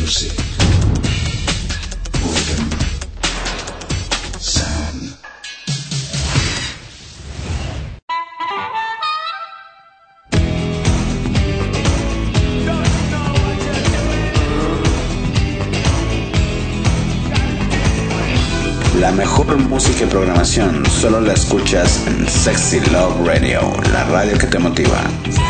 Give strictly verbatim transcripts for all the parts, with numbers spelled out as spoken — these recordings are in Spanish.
music. Wooden sound. La mejor música y programación solo la escuchas en Sexy Love Radio, la radio que te motiva.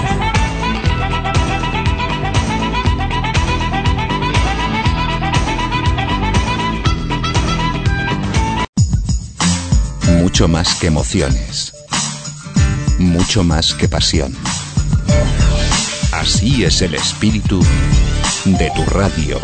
Mucho más que emociones, mucho más que pasión. Así es el espíritu de tu radio.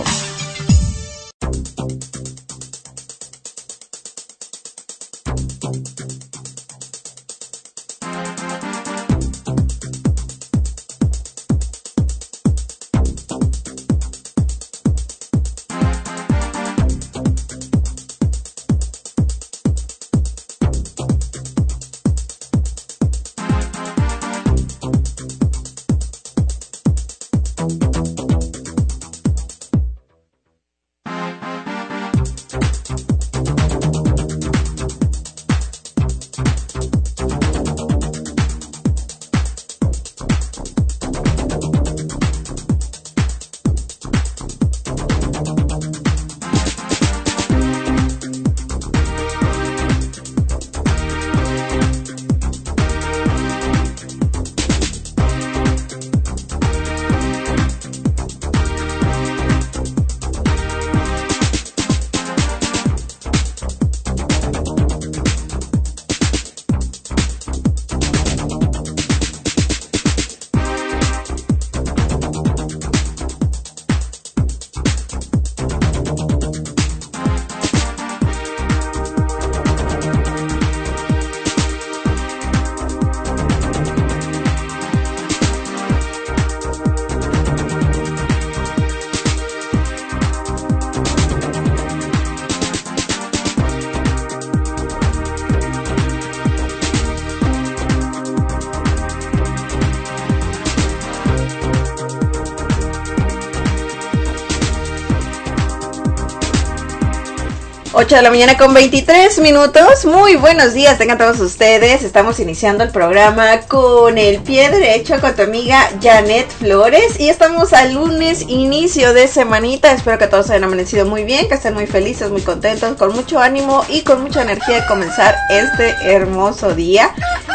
ocho de la mañana con veintitrés minutos. Muy buenos días, tengan todos ustedes. Estamos iniciando el programa con el pie derecho con tu amiga Janet Flores. Y estamos al lunes, inicio de semanita. Espero que todos hayan amanecido muy bien, que estén muy felices, muy contentos, con mucho ánimo y con mucha energía de comenzar este hermoso día.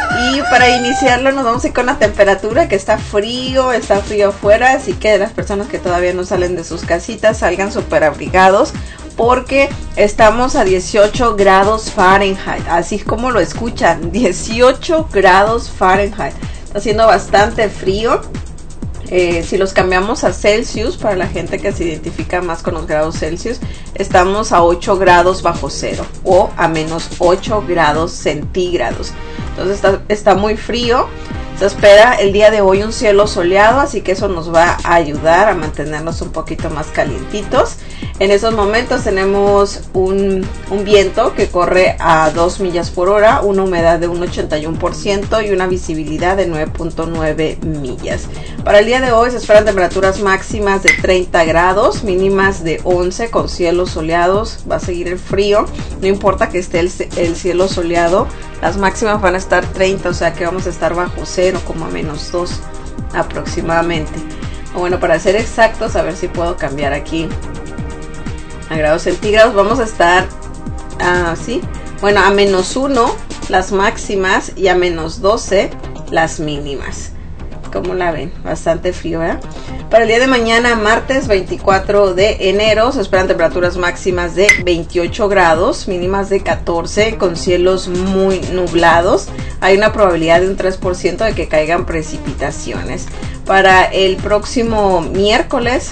Y para iniciarlo nos vamos a ir con la temperatura, que está frío, está frío afuera. Así que las personas que todavía no salen de sus casitas, salgan súper abrigados, porque estamos a dieciocho grados Fahrenheit, así como lo escuchan, dieciocho grados Fahrenheit. Está haciendo bastante frío. Eh, si los cambiamos a Celsius, para la gente que se identifica más con los grados Celsius, estamos a ocho grados bajo cero o a menos ocho grados centígrados. Entonces está, está muy frío. Se espera el día de hoy un cielo soleado, así que eso nos va a ayudar a mantenernos un poquito más calientitos. En esos momentos tenemos un, un viento que corre a dos millas por hora, una humedad de un ochenta y uno por ciento y una visibilidad de nueve punto nueve millas. Para el día de hoy se esperan temperaturas máximas de treinta grados, mínimas de once, con cielos soleados. Va a seguir el frío, no importa que esté el, el cielo soleado, las máximas van a estar treinta, o sea que vamos a estar bajo cero, como a menos dos aproximadamente. O bueno, para ser exactos, a ver si puedo cambiar aquí a grados centígrados. Vamos a estar así, uh, bueno, a menos uno las máximas y a menos doce las mínimas. ¿Cómo la ven? Bastante frío, ¿verdad? Para el día de mañana, martes veinticuatro de enero, se esperan temperaturas máximas de veintiocho grados, mínimas de catorce, con cielos muy nublados. Hay una probabilidad de un tres por ciento de que caigan precipitaciones. Para el próximo miércoles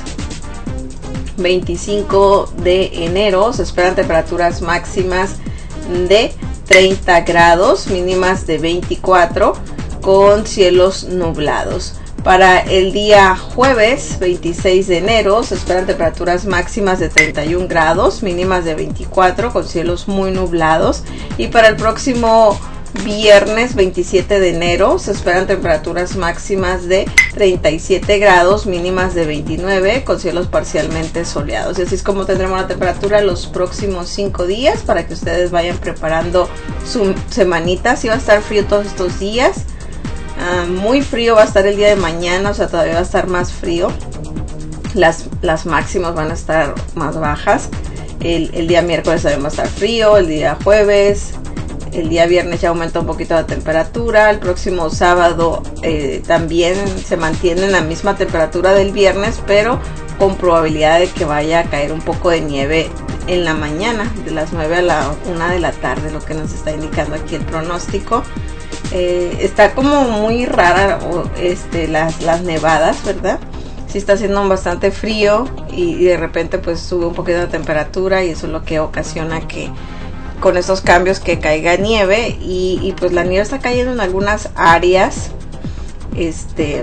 veinticinco de enero, se esperan temperaturas máximas de treinta grados, mínimas de veinticuatro, con cielos nublados. Para el día jueves veintiséis de enero se esperan temperaturas máximas de treinta y un grados, mínimas de veinticuatro, con cielos muy nublados. Y para el próximo viernes veintisiete de enero se esperan temperaturas máximas de treinta y siete grados, mínimas de veintinueve, con cielos parcialmente soleados. Y así es como tendremos la temperatura los próximos cinco días para que ustedes vayan preparando su semanita. Sí va a estar frío todos estos días, uh, muy frío va a estar el día de mañana, o sea, todavía va a estar más frío. Las, las máximas van a estar más bajas. El, el día miércoles también va a estar frío, el día jueves, el día viernes ya aumenta un poquito la temperatura, el próximo sábado eh, también se mantiene en la misma temperatura del viernes, pero con probabilidad de que vaya a caer un poco de nieve en la mañana, de las nueve a la una de la tarde, lo que nos está indicando aquí el pronóstico. Eh, está como muy rara este, las, las nevadas, ¿verdad? Sí está haciendo bastante frío y, y de repente pues sube un poquito la temperatura y eso es lo que ocasiona que con estos cambios que caiga nieve y, y pues la nieve está cayendo en algunas áreas, este,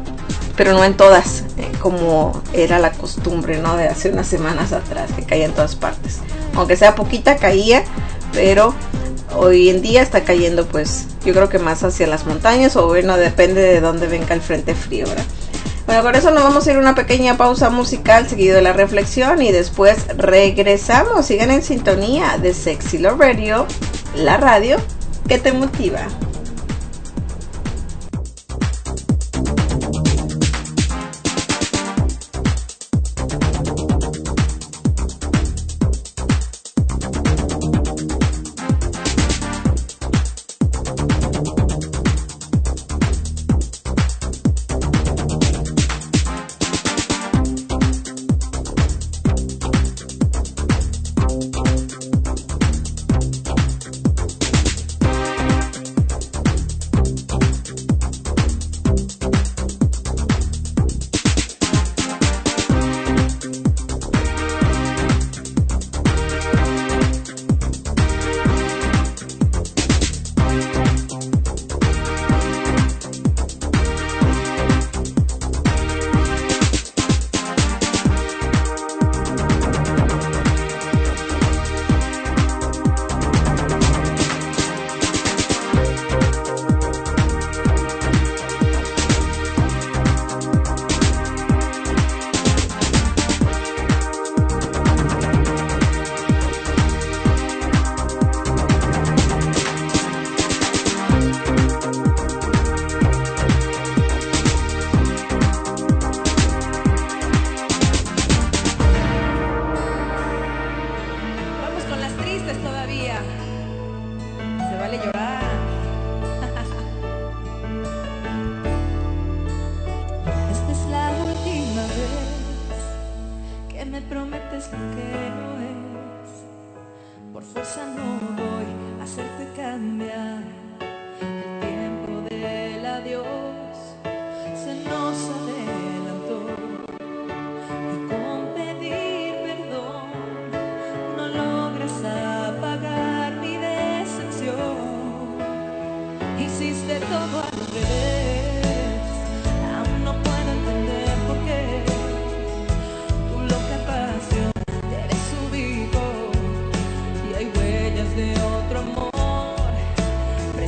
pero no en todas, eh, como era la costumbre, ¿no? De hace unas semanas atrás, que caía en todas partes. Aunque sea poquita caía, pero hoy en día está cayendo pues yo creo que más hacia las montañas, o bueno, depende de dónde venga el frente frío, ¿verdad? Bueno, con eso nos vamos a ir a una pequeña pausa musical seguido de la reflexión y después regresamos. Sigan en sintonía de Sexy Love Radio, la radio que te motiva. De otro amor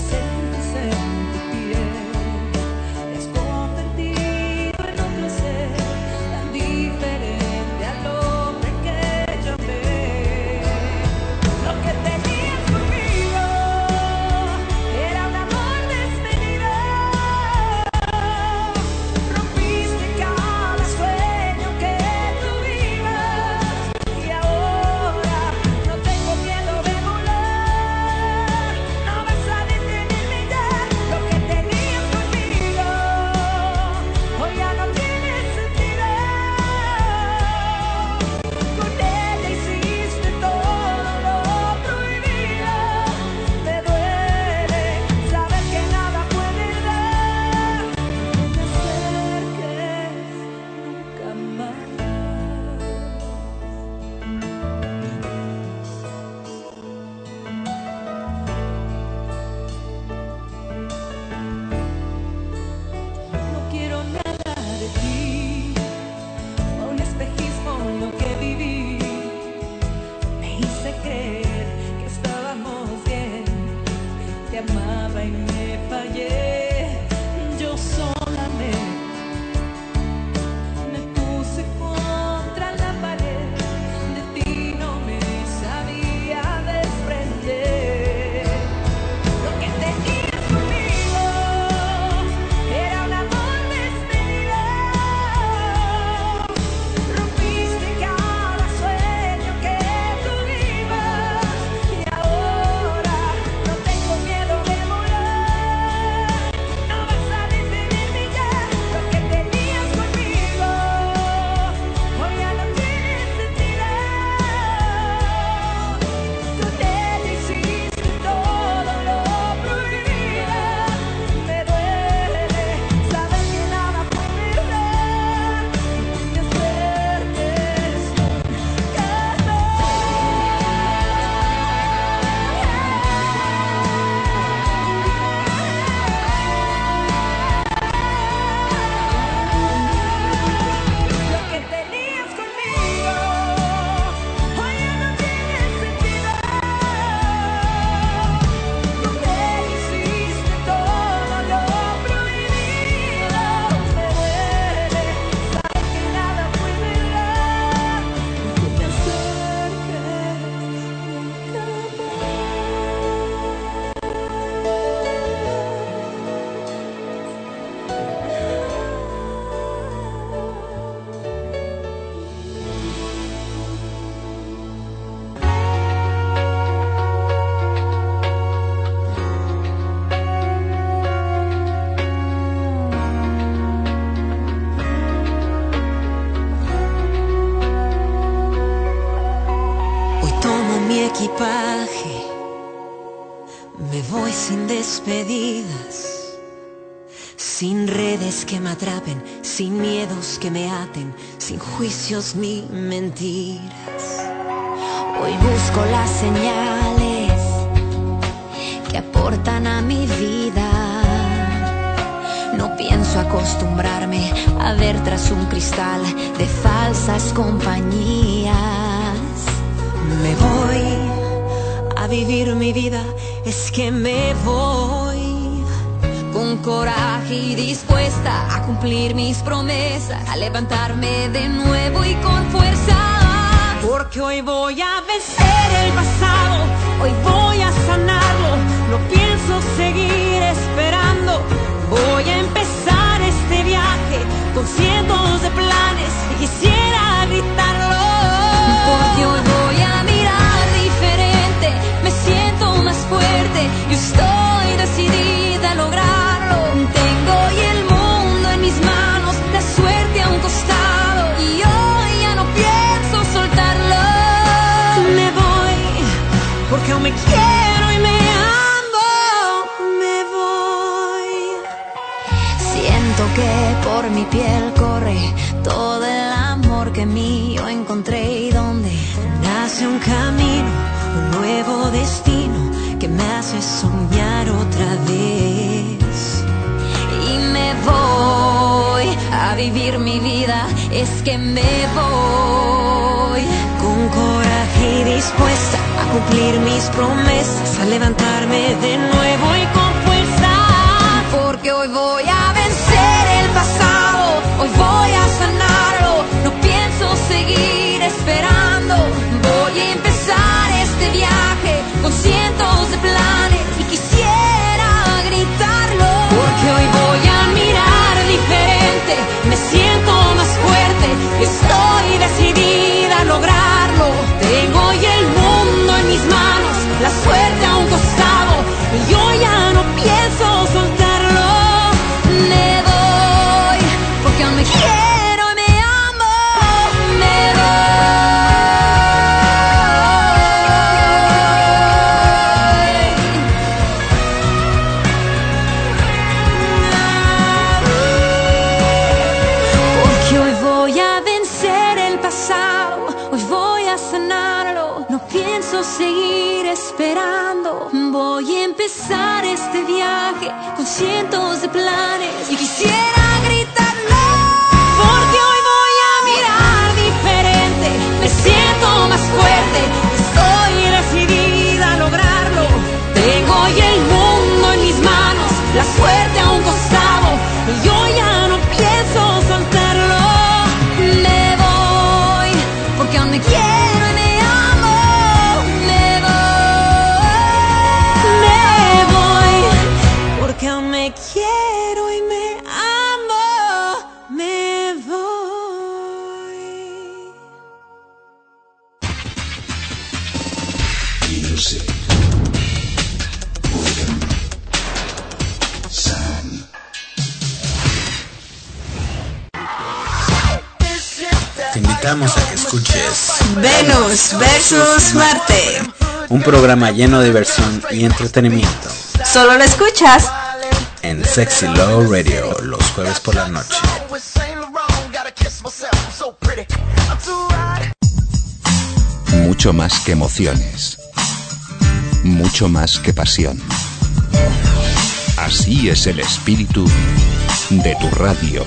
equipaje, me voy sin despedidas, sin redes que me atrapen, sin miedos que me aten, sin juicios ni mentiras. Hoy busco las señales que aportan a mi vida. No pienso acostumbrarme a ver tras un cristal de falsas compañías. Me voy a vivir mi vida, es que me voy con coraje y dispuesta a cumplir mis promesas, a levantarme de nuevo y con fuerza. Porque hoy voy a vencer el pasado, hoy voy a sanarlo, no pienso seguir esperando. Voy a empezar este viaje con cientos de planes y quisiera gritarlo. Porque hoy voy a mirar diferente, me siento más fuerte y estoy decidida a lograrlo. Tengo hoy el mundo en mis manos, la suerte a un costado y hoy ya no pienso soltarlo. Me voy porque aún me quiero y me amo. Me voy. Siento que por mi piel corre todo el amor que mío encontré y donde nace un camino, un nuevo destino que me hace soñar otra vez. Y me voy a vivir mi vida, es que me voy con coraje y dispuesta a cumplir mis promesas, a levantarme de nuevo y con fuerza. Porque hoy voy a vencer el pasado, hoy voy a sanarlo, no pienso seguir esperando. Voy a empezar este viaje con cientos de planes y quisiera gritarlo. Porque hoy voy a mirar diferente, me siento más fuerte y estoy decidida a lograrlo. Tengo hoy el mundo en mis manos, la suerte a un costado y yo ya no pienso soltarlo. Me voy porque aún me quiero y me amo. Me voy. Porque hoy voy a vencer el pasado, hoy voy a sanarlo, no pienso seguir esperando. Voy a empezar este viaje con cientos de planes y quisiera gritarlo. Porque hoy voy a mirar diferente, me siento más fuerte, estoy decidida a lograrlo. Tengo hoy el mundo en mis manos, la suerte a un costado y yo ya no pienso soltarlo. Me voy porque aún me quiero y me amo. Me voy, me voy porque aún me quiero y me amo. Me voy. Music. Boredom. Sound. Te invitamos a que escuches Venus versus Marte. un programa lleno de diversión y entretenimiento Solo lo escuchas en Sexy Love Radio los jueves por la noche. Mucho más que emociones. Mucho más que pasión. Así es el espíritu de tu radio.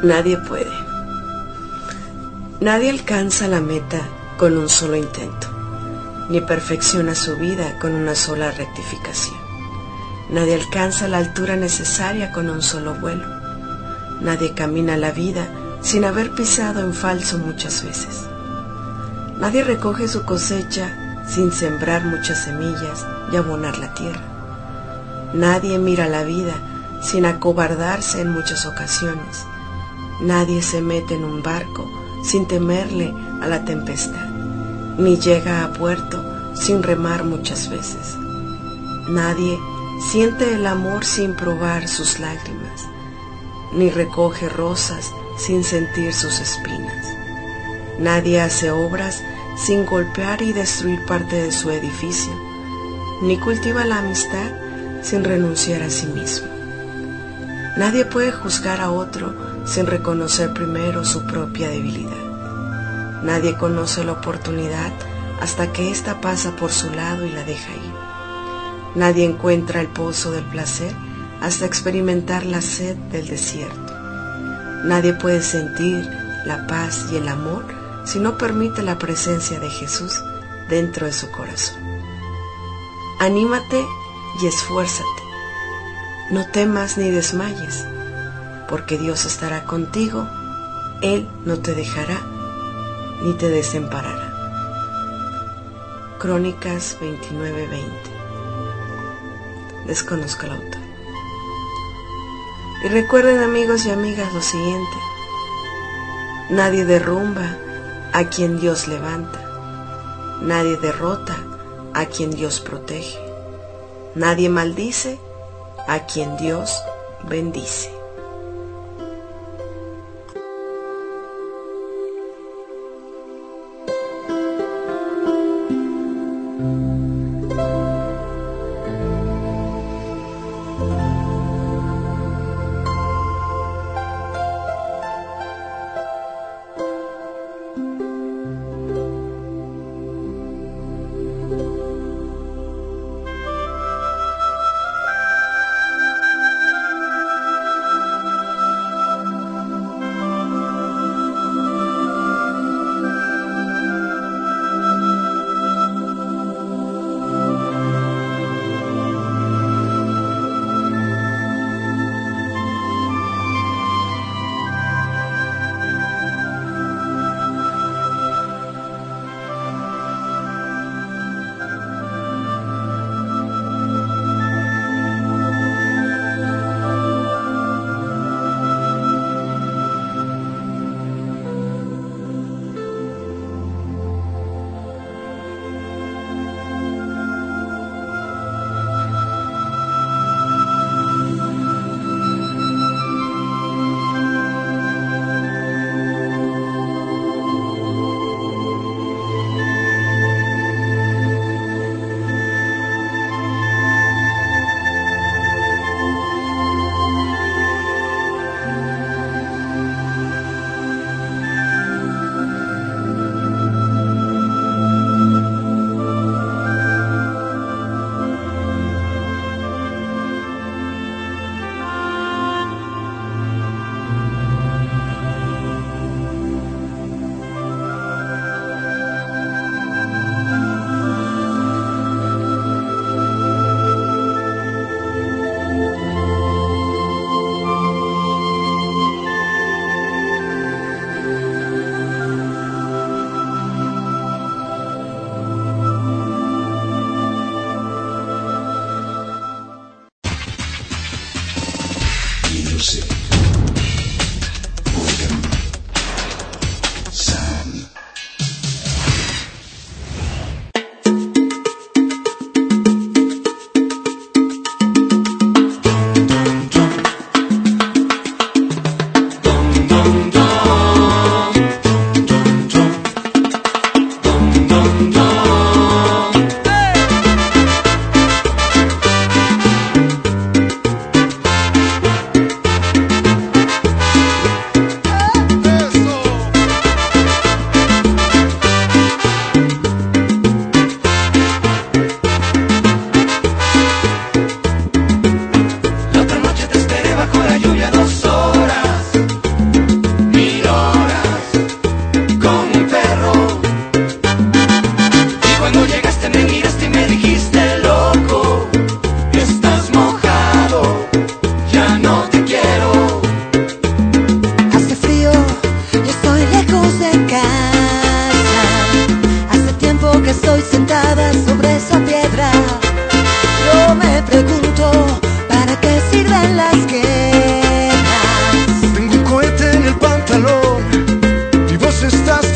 Nadie puede. Nadie alcanza la meta con un solo intento, ni perfecciona su vida con una sola rectificación. Nadie alcanza la altura necesaria con un solo vuelo. Nadie camina la vida sin haber pisado en falso muchas veces. Nadie recoge su cosecha sin sembrar muchas semillas y abonar la tierra. Nadie mira la vida sin acobardarse en muchas ocasiones. Nadie se mete en un barco sin temerle a la tempestad, ni llega a puerto sin remar muchas veces. Nadie siente el amor sin probar sus lágrimas, ni recoge rosas sin sentir sus espinas. Nadie hace obras sin golpear y destruir parte de su edificio, ni cultiva la amistad sin renunciar a sí mismo. Nadie puede juzgar a otro sin reconocer primero su propia debilidad. Nadie conoce la oportunidad hasta que ésta pasa por su lado y la deja ir. Nadie encuentra el pozo del placer hasta experimentar la sed del desierto. Nadie puede sentir la paz y el amor si no permite la presencia de Jesús dentro de su corazón. Anímate y esfuérzate. No temas ni desmayes, porque Dios estará contigo. Él no te dejará ni te desamparará. Crónicas veintinueve veinte. Desconozco el autor. Y recuerden, amigos y amigas, lo siguiente: nadie derrumba a quien Dios levanta, nadie derrota a quien Dios protege, nadie maldice a quien Dios bendice.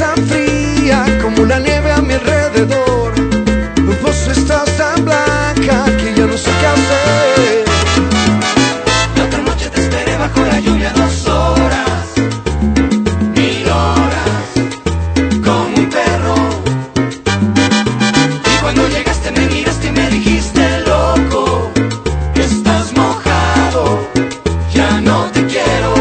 tan fría como la nieve a mi alrededor. Vos estás tan blanca que ya no sé qué hacer. La otra noche te esperé bajo la lluvia dos horas, mil horas, como un perro. Y cuando llegaste me miraste y me dijiste, loco, estás mojado, ya no te quiero.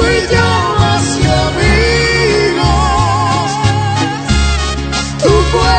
Tu cuerpo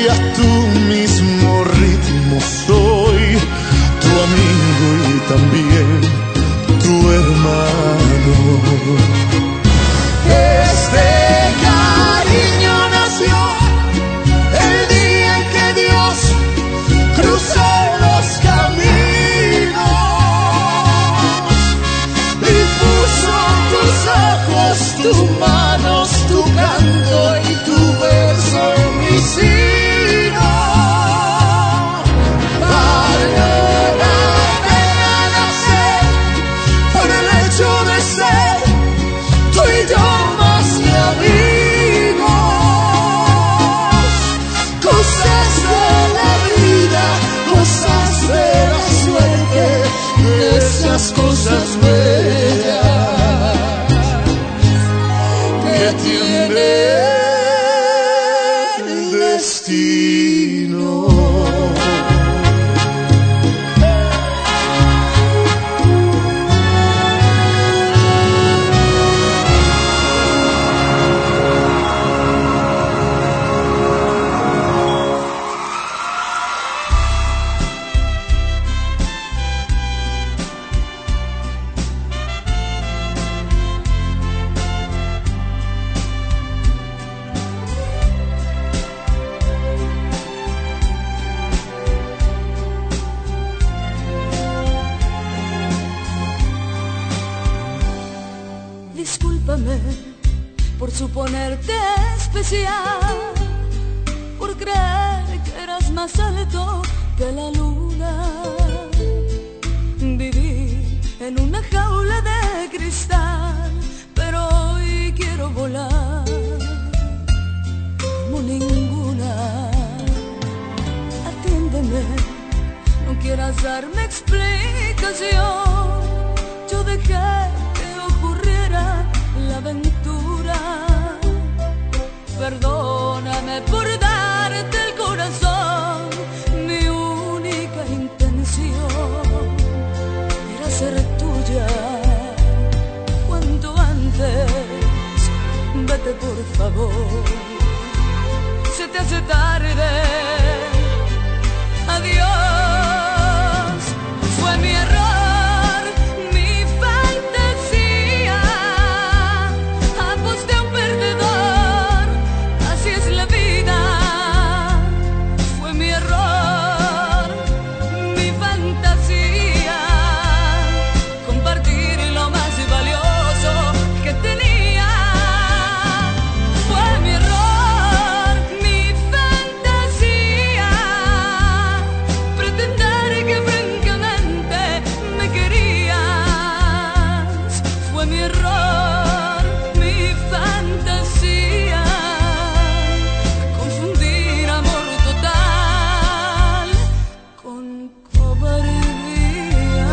y a tu mismo ritmo soy tu amigo y también tu hermano. Este cariño nació el día en que Dios cruzó los caminos y puso tus ojos, tus manos, tu canto y tu verso en mi sino. Valió la pena nacer por el hecho de ser tú y yo más que amigos. Cosas de la vida, cosas de la suerte, de esas cosas bellas que tiene el destino. Discúlpame por suponerte especial, por creer que eras más alto que la luna. Viví en una jaula de cristal, pero hoy quiero volar como ninguna. Atiéndeme, no quieras darme explicación. Yo dejé que ocurriera la aventura. Perdóname por darte el corazón. Mi única intención era ser tuya. Cuanto antes, vete por favor. Se te hace tarde. Adiós. Fue mi error, mi fantasía. Aposté a un perdedor, así es la vida. Fue mi error, mi fantasía. Compartir lo más valioso que tenía. Fue mi error, mi fantasía. Pretender que francamente me querías. Fue mi error, mi fantasía. Confundir amor total con cobardía.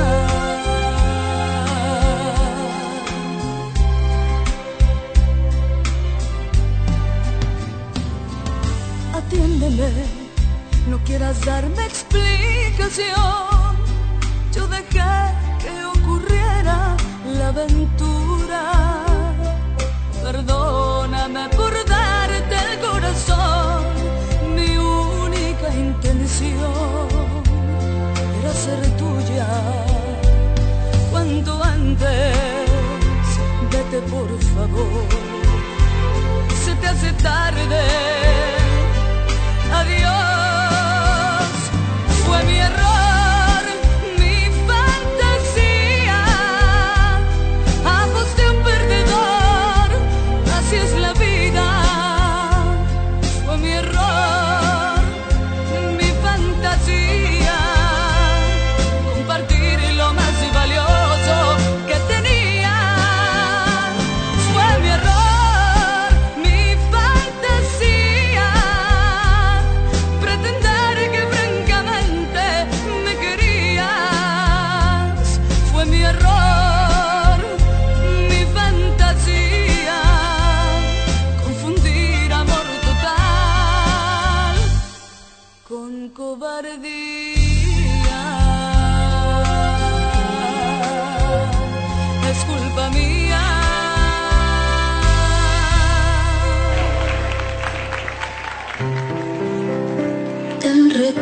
Atiéndeme, no quieras darme explicación. Yo dejé que ocurriera la aventura. Perdóname por darte el corazón. Mi única intención era ser tuya. Cuanto antes, vete por favor. Se te hace tarde. Adiós. Fue mi error, mi fantasía. Aposté a un perdedor, así es la vida. Fue mi error, mi fantasía. Compartir lo más valioso que tenía. Fue mi error, mi fantasía. Pretender que francamente me querías. Fue mi error, mi fantasía. Confundir amor total con cobardía. Es culpa mía.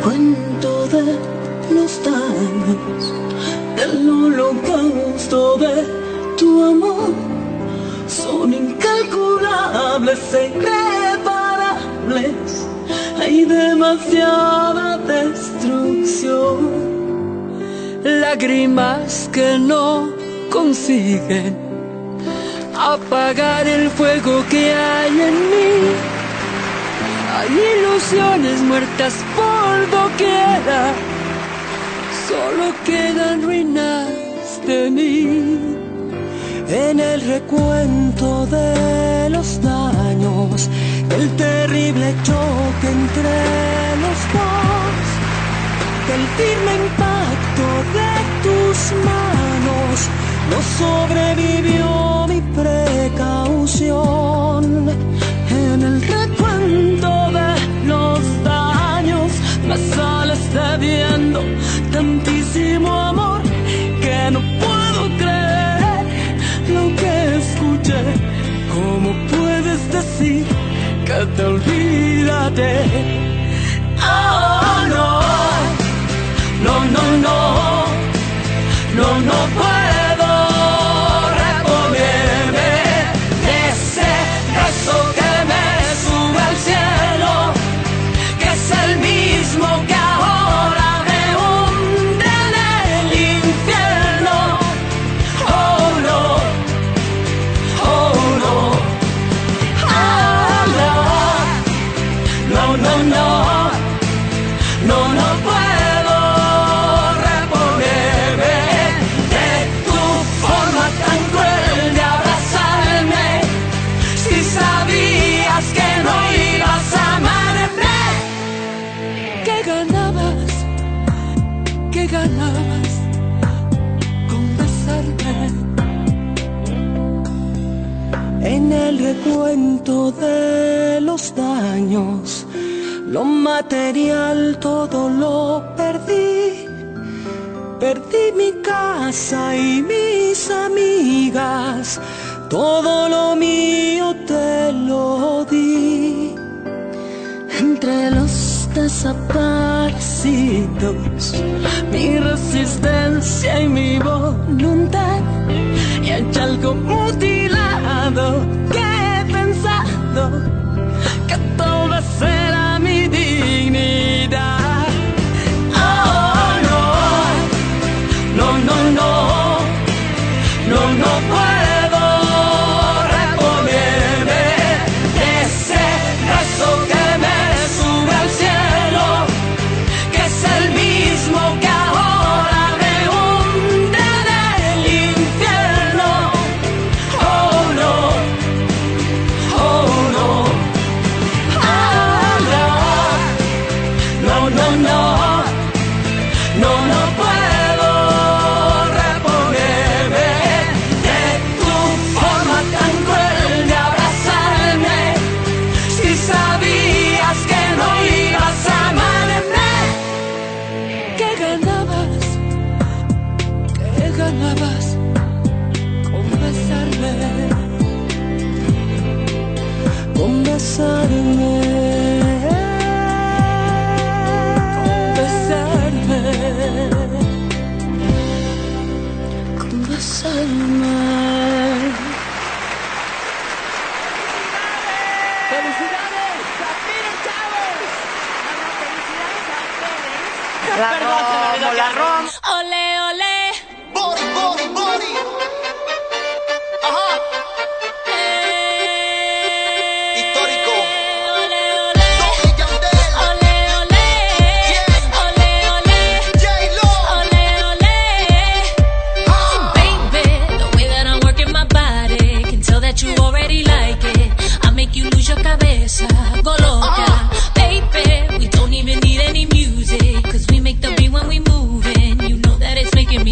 recuento de los daños, del holocausto de tu amor, son incalculables e irreparables. Hay demasiada destrucción. Lágrimas que no consiguen apagar el fuego que hay en mí. Hay ilusiones muertas por doquiera, solo quedan ruinas de mí. En el recuento de los daños, el terrible choque entre los dos, del firme impacto de tus manos, no sobrevivió mi precaución. En el recuento de los daños me sales debiendo tantísimo amor que no puedo creer lo que escuché. ¿Cómo puedes decir que te olvidaré? Oh, no, no, no, no, no, no puedo reponerme de ese beso que me sube al cielo, que es el mismo que ahora me hunde en el infierno. Oh, no, oh, no, ah, no, no, no, no, no, no puedo reponerme de tu forma tan cruel de abrazarme. Si sabías que no ibas a amarme, ¿qué ganabas? ¿Qué ganabas con besarme? En el recuento de los daños, lo material todo lo perdí. Perdí mi casa y mis amigas, todo lo mío te lo di. Entre los desaparecidos, mi resistencia y mi voluntad, y hay algo mutilado que he pensado que tal vez será mi dignidad. Oh, no, no, no, no, no, no puedo reponerme de ese beso que me sube al cielo, que es el mismo que ahora me hunde en el infierno. Oh, no, oh, no, ah, no, no, no, no, no, no puedo reponerme de tu forma tan cruel de abrazarme. Si sabías que no ibas a amarme, ¿qué ganabas? ¿Qué ganabas con besarme? Con besarme, con besarme, con besarme. ¡Felicidades! ¡Zafiro Chávez! La Romo, la Romo. Ole, ole. Body, body, body. Ajá. Histórico. Ole, ole. Tommy Yandel. Ole, ole. Ole, ole. J-Lo. Ole, ole. Baby, the way that I'm working my body can tell that you already like it. I make you lose your cabeza, go loca. Baby, we don't even need any music, cause we make the beat when we move, and you know that it's making me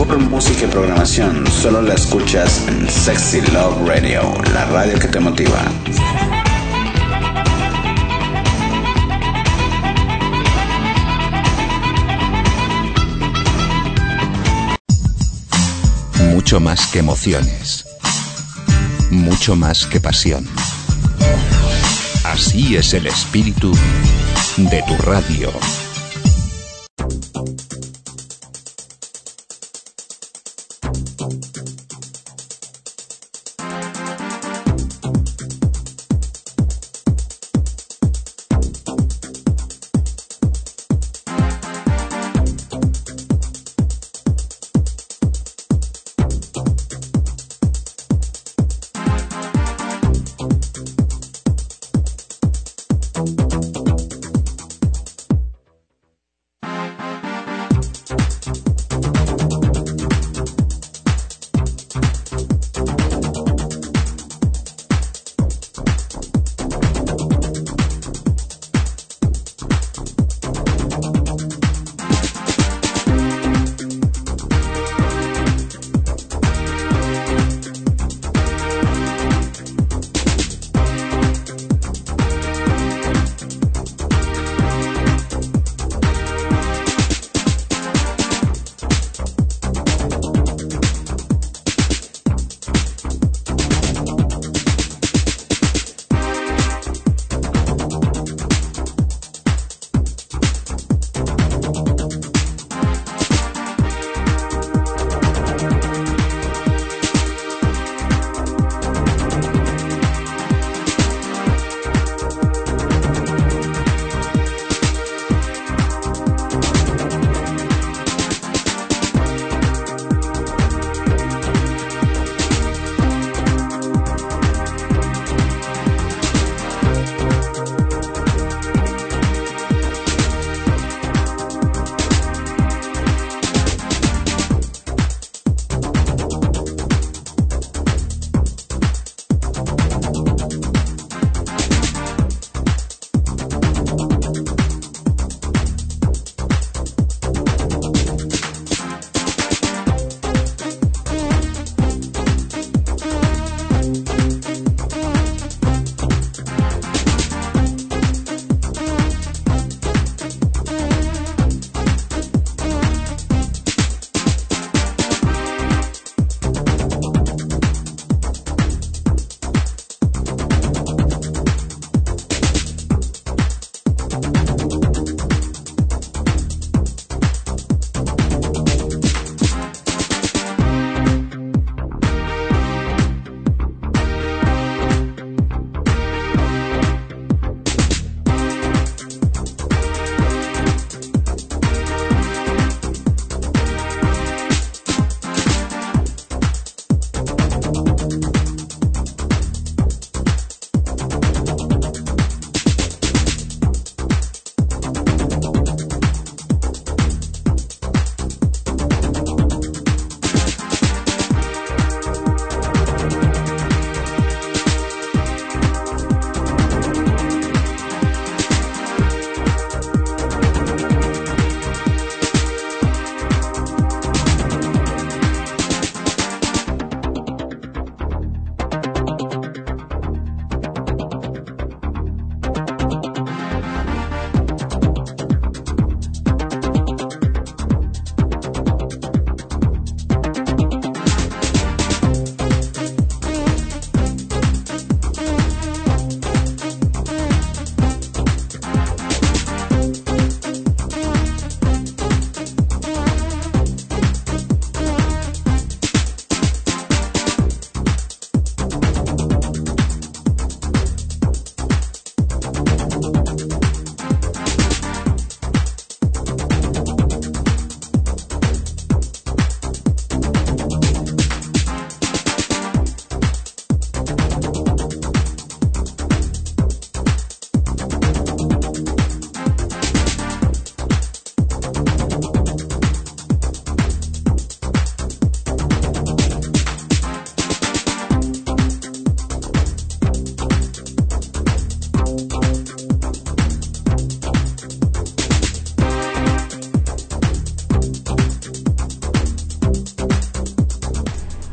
mejor música y programación solo la escuchas en Sexy Love Radio, la radio que te motiva. Mucho más que emociones. Mucho más que pasión. Así es el espíritu de tu radio.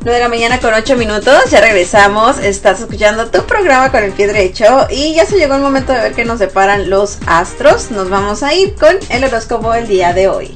nueve de la mañana con ocho minutos, ya regresamos, estás escuchando tu programa con el pie derecho y ya se llegó el momento de ver qué nos deparan los astros. Nos vamos a ir con el horóscopo del día de hoy.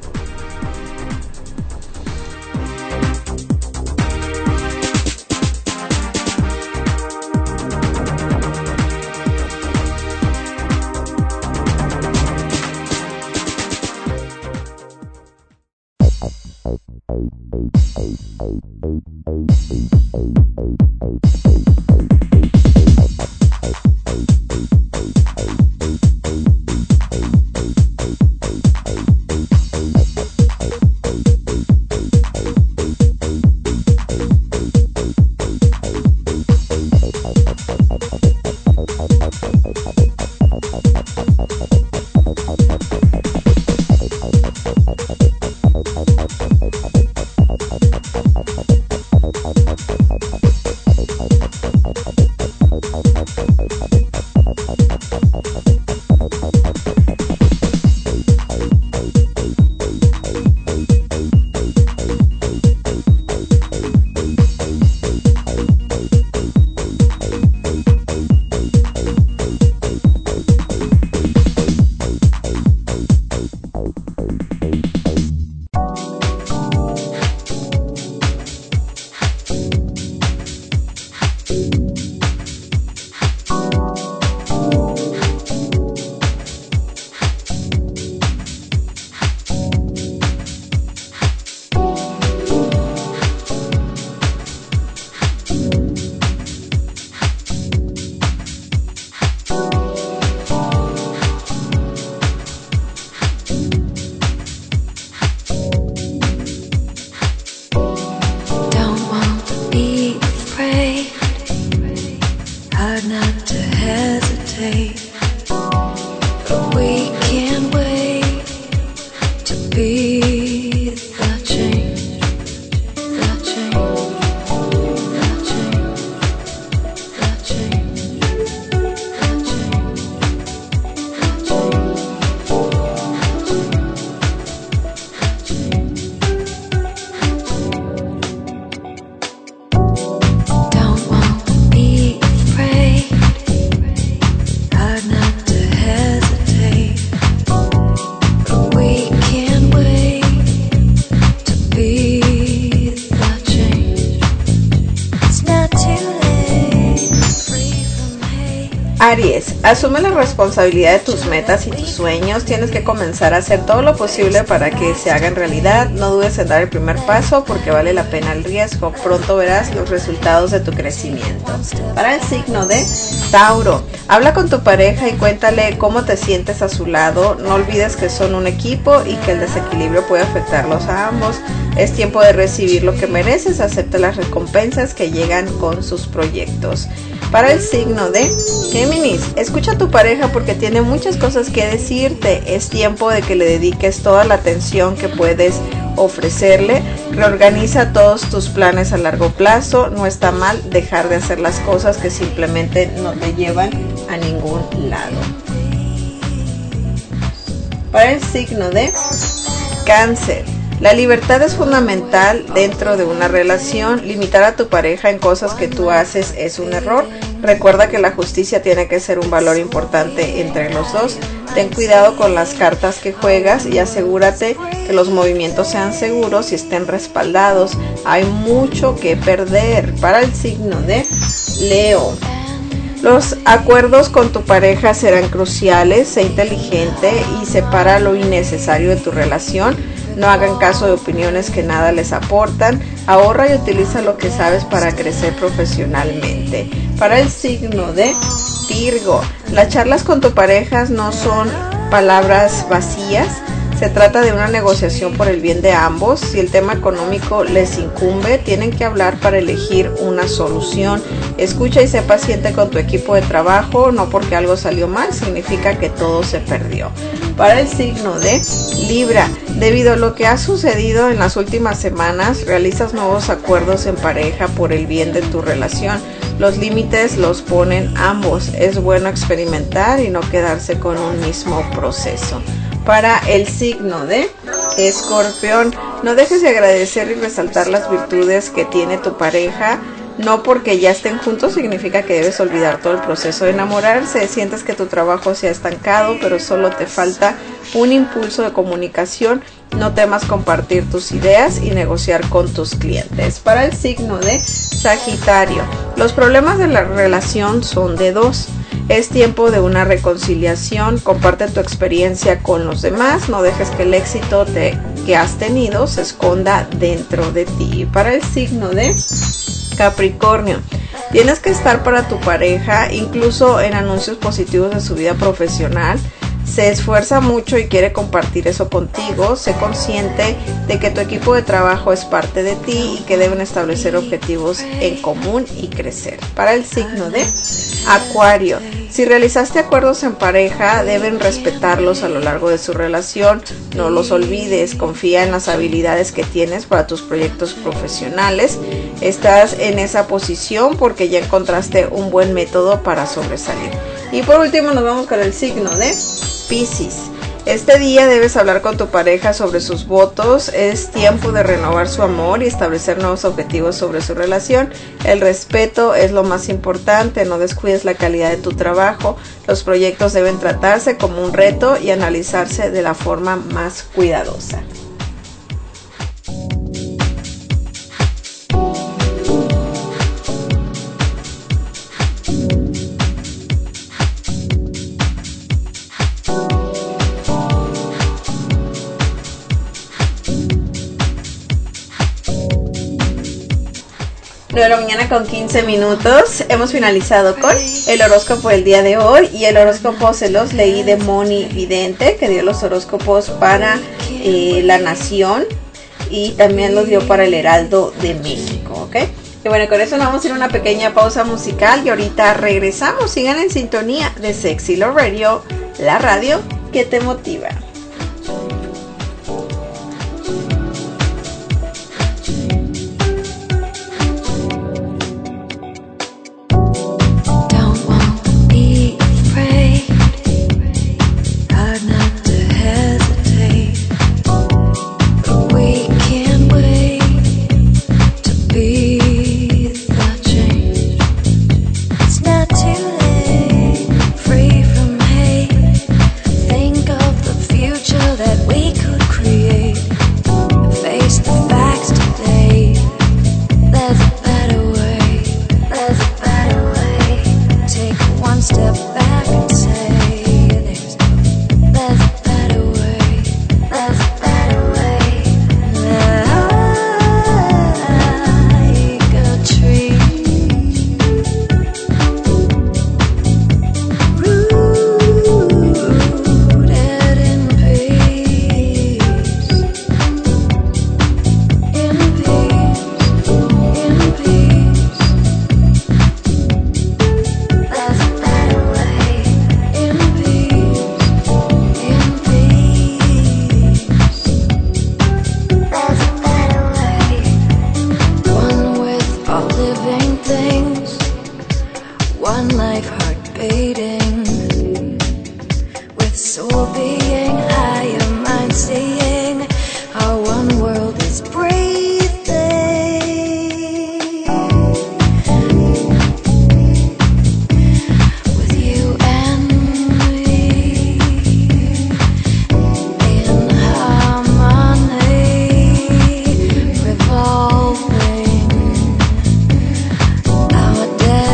Aries, asume la responsabilidad de tus metas y tus sueños. Tienes que comenzar a hacer todo lo posible para que se hagan realidad. No dudes en dar el primer paso porque vale la pena el riesgo. Pronto verás los resultados de tu crecimiento. Para el signo de Tauro, habla con tu pareja y cuéntale cómo te sientes a su lado. No olvides que son un equipo y que el desequilibrio puede afectarlos a ambos. Es tiempo de recibir lo que mereces. Acepta las recompensas que llegan con sus proyectos. Para el signo de Géminis, escucha a tu pareja porque tiene muchas cosas que decirte. Es tiempo de que le dediques toda la atención que puedes ofrecerle. Reorganiza todos tus planes a largo plazo. No está mal dejar de hacer las cosas que simplemente no te llevan a ningún lado. Para el signo de Cáncer, la libertad es fundamental dentro de una relación. Limitar a tu pareja en cosas que tú haces es un error. Recuerda que la justicia tiene que ser un valor importante entre los dos. Ten cuidado con las cartas que juegas y asegúrate que los movimientos sean seguros y estén respaldados. Hay mucho que perder. Para el signo de Leo, los acuerdos con tu pareja serán cruciales. Sé inteligente y separa lo innecesario de tu relación. No hagan caso de opiniones que nada les aportan. Ahorra y utiliza lo que sabes para crecer profesionalmente. Para el signo de Virgo, las charlas con tu pareja no son palabras vacías. Se trata de una negociación por el bien de ambos. Si el tema económico les incumbe, tienen que hablar para elegir una solución. Escucha y sé paciente con tu equipo de trabajo. No porque algo salió mal significa que todo se perdió. Para el signo de Libra, debido a lo que ha sucedido en las últimas semanas, realizas nuevos acuerdos en pareja por el bien de tu relación. Los límites los ponen ambos. Es bueno experimentar y no quedarse con un mismo proceso. Para el signo de Escorpión, no dejes de agradecer y resaltar las virtudes que tiene tu pareja. No porque ya estén juntos significa que debes olvidar todo el proceso de enamorarse. Sientes que tu trabajo se ha estancado, pero solo te falta un impulso de comunicación. No temas compartir tus ideas y negociar con tus clientes. Para el signo de Sagitario, los problemas de la relación son de dos. Es tiempo de una reconciliación. Comparte tu experiencia con los demás. No dejes que el éxito te, que has tenido se esconda dentro de ti. Para el signo de Capricornio, tienes que estar para tu pareja, incluso en anuncios positivos de su vida profesional. Se esfuerza mucho y quiere compartir eso contigo. Sé consciente de que tu equipo de trabajo es parte de ti y que deben establecer objetivos en común y crecer. Para el signo de Acuario, si realizaste acuerdos en pareja, deben respetarlos a lo largo de su relación. No los olvides. Confía en las habilidades que tienes para tus proyectos profesionales. Estás en esa posición porque ya encontraste un buen método para sobresalir. Y por último nos vamos con el signo de Piscis. Este día debes hablar con tu pareja sobre sus votos. Es tiempo de renovar su amor y establecer nuevos objetivos sobre su relación. El respeto es lo más importante. No descuides la calidad de tu trabajo. Los proyectos deben tratarse como un reto y analizarse de la forma más cuidadosa. nueve de la mañana con quince minutos. Hemos finalizado con el horóscopo del día de hoy. Y el horóscopo se los leí de Moni Vidente, que dio los horóscopos para eh, La Nación. Y también los dio para el Heraldo de México, ¿ok? Y bueno, con eso nos vamos a ir a una pequeña pausa musical. Y ahorita regresamos. Sigan en sintonía de Sexy Love Radio, la radio que te motiva.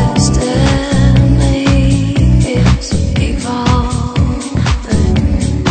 Evolving.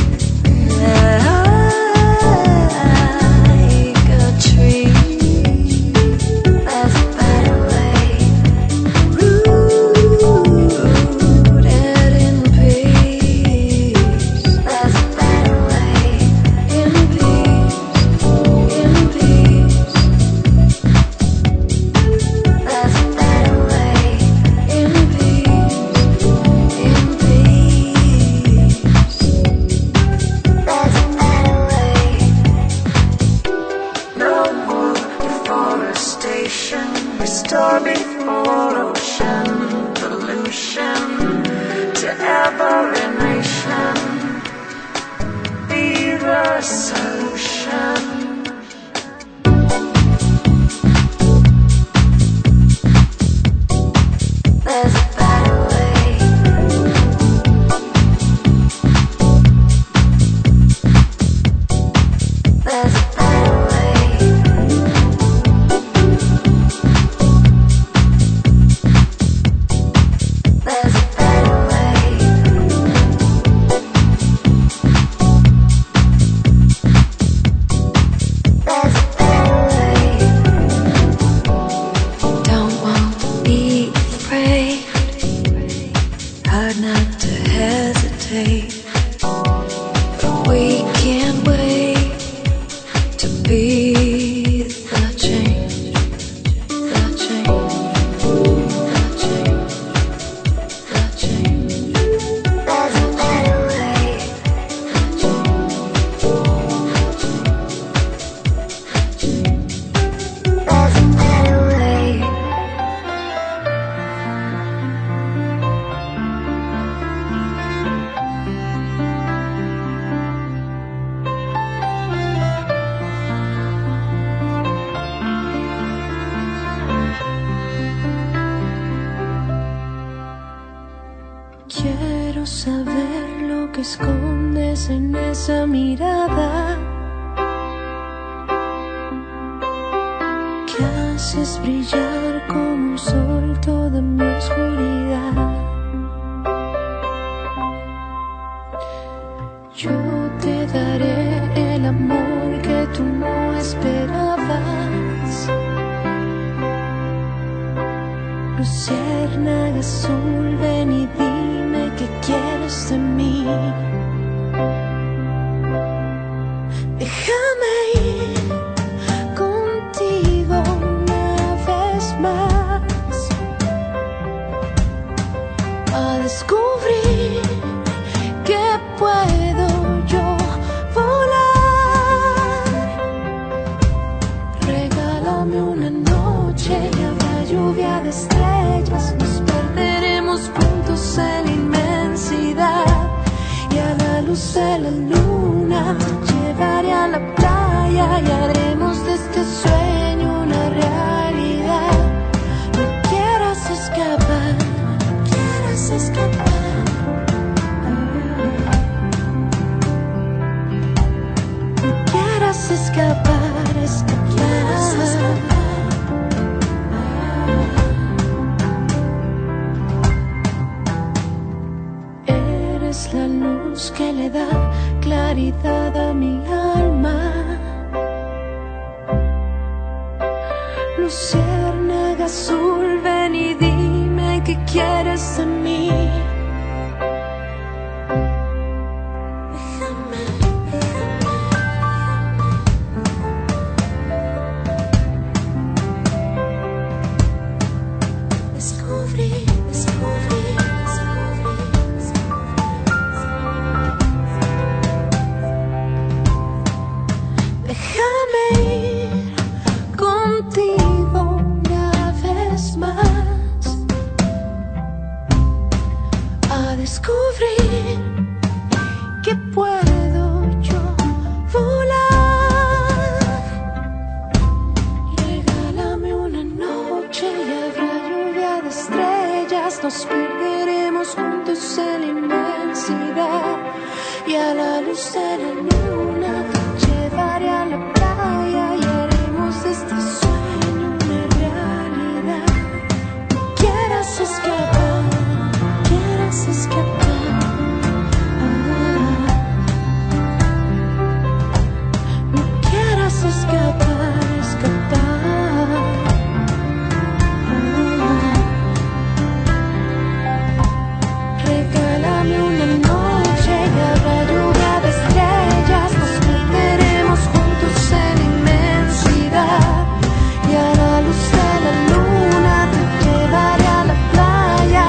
Llevaré a la playa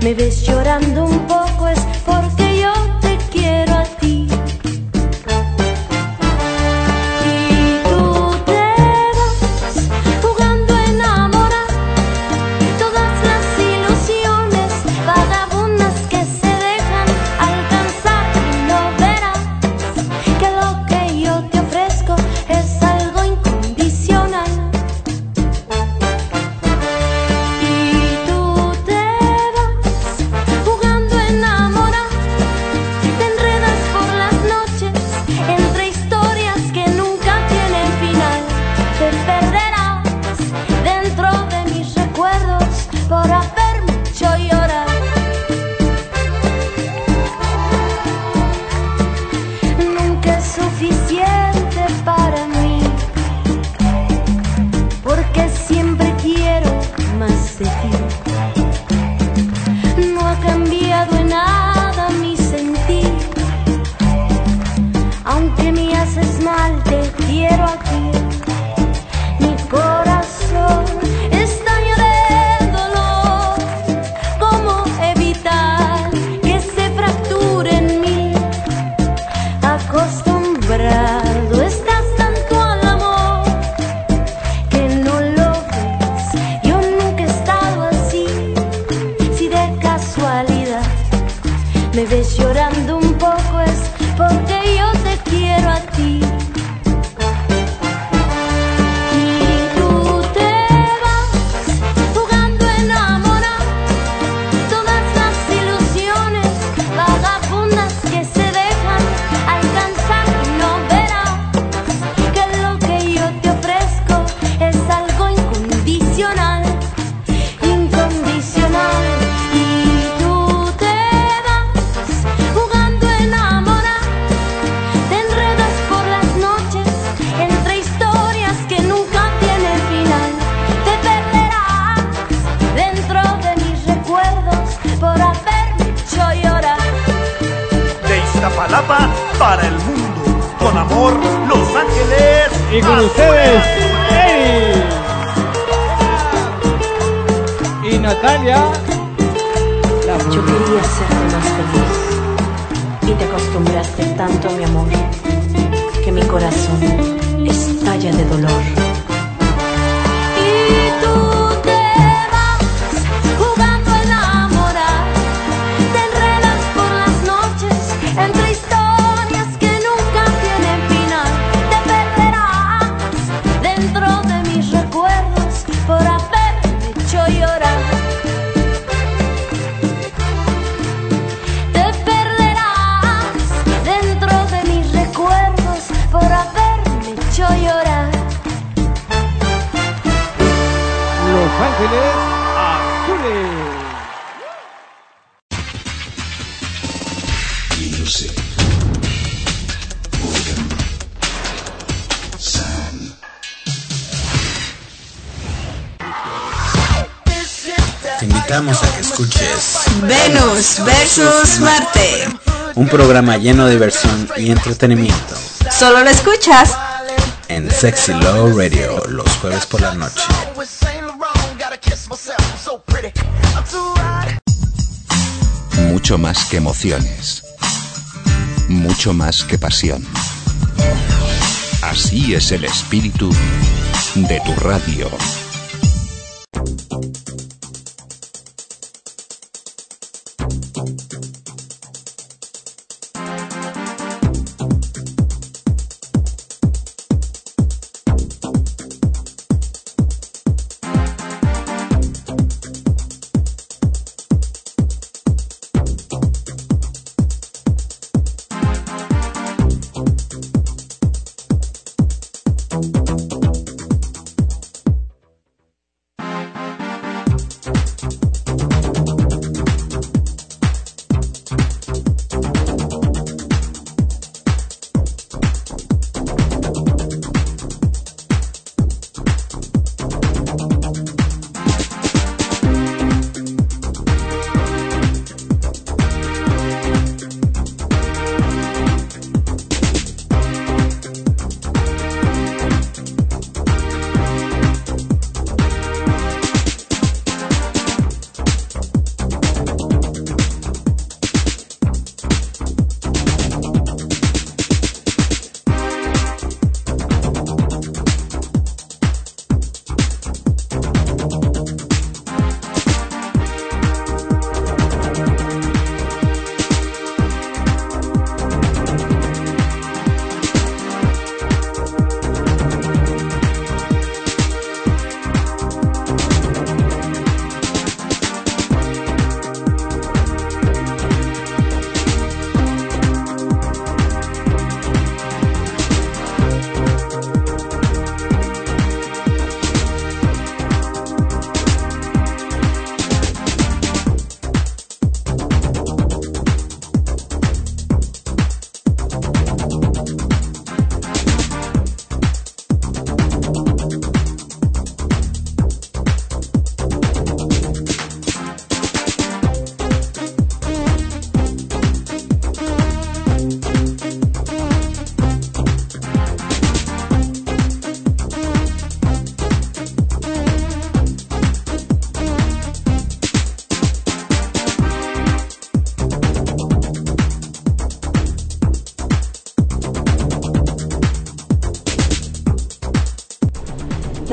me ves llorando un poco es porque yo te quiero a ti. Y tú te vas jugando a enamorar todas las ilusiones vagabundas que se dejan alcanzar y no verás que lo que yo te ofrezco es algo incondicional. Y tú te vas jugando a enamorar, te enredas por las noches entre historias que nunca tienen final. Te perderás dentro de mis recuerdos por haberme hecho llorar. Nunca es suficiente para mí, porque siempre quiero más de ti. No ha cambiado en nada mi sentir, aunque me haces mal, te quiero aquí. Mi corazón estalla de dolor. ¿Cómo evitar que se fracture en mí? Acostumbrado estás tanto al amor que no lo ves. Yo nunca he estado así. Si de casualidad me ves llorando un poco es porque yo te quiero a ti. Y tú te vas jugando a enamorar todas las ilusiones vagabundas que se dejan alcanzar y no verás que lo que yo te ofrezco es algo incondicional, incondicional. Y tú te vas jugando a enamorar, te enredas por las noches entre historias que nunca tienen final. Te perderás dentro de mis recuerdos por haberme hecho llorar. De Iztapalapa para el mundo, con amor, Los Ángeles. Y con ustedes, Eri y Natalia. Yo quería serte más feliz y te acostumbraste tanto a mi amor que mi corazón estalla de dolor. Y tú te vas jugando a enamorar, te enredas por las noches entre historias que nunca tienen final. Te perderás dentro de mis recuerdos por haberme hecho llorar. Te perderás dentro de mis recuerdos por haberme hecho llorar. Los Ángeles Azules. Music. Organ. Sound. Te invitamos a que escuches Venus versus Marte. un programa lleno de diversión y entretenimiento Solo lo escuchas en Sexy Love Radio los jueves por la noche. Mucho más que emociones. Mucho más que pasión. Así es el espíritu de tu radio.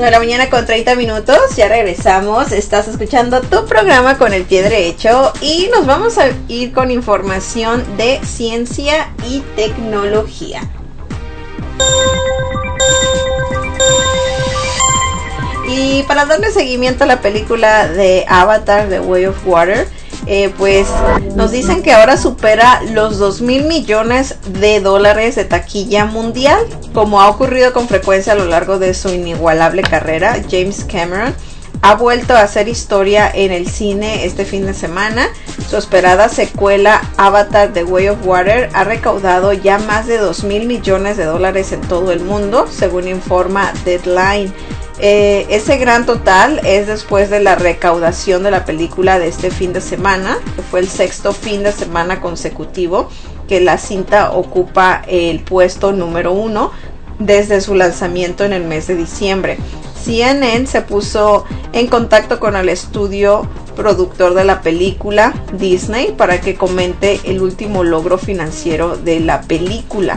nueve de la mañana con treinta minutos, ya regresamos. Estás escuchando tu programa Con el Pie Derecho y nos vamos a ir con información de ciencia y tecnología. Y para darle seguimiento a la película de Avatar, The Way of Water, eh, pues nos dicen que ahora supera los dos mil millones de dólares de taquilla mundial. Como ha ocurrido con frecuencia a lo largo de su inigualable carrera, James Cameron ha vuelto a hacer historia en el cine este fin de semana. Su esperada secuela Avatar The Way of Water ha recaudado ya más de dos mil millones de dólares en todo el mundo, según informa Deadline. Eh, ese gran total es después de la recaudación de la película de este fin de semana, que fue el sexto fin de semana consecutivo que la cinta ocupa el puesto número uno desde su lanzamiento en el mes de diciembre. C N N se puso en contacto con el estudio productor de la película, Disney, para que comente el último logro financiero de la película.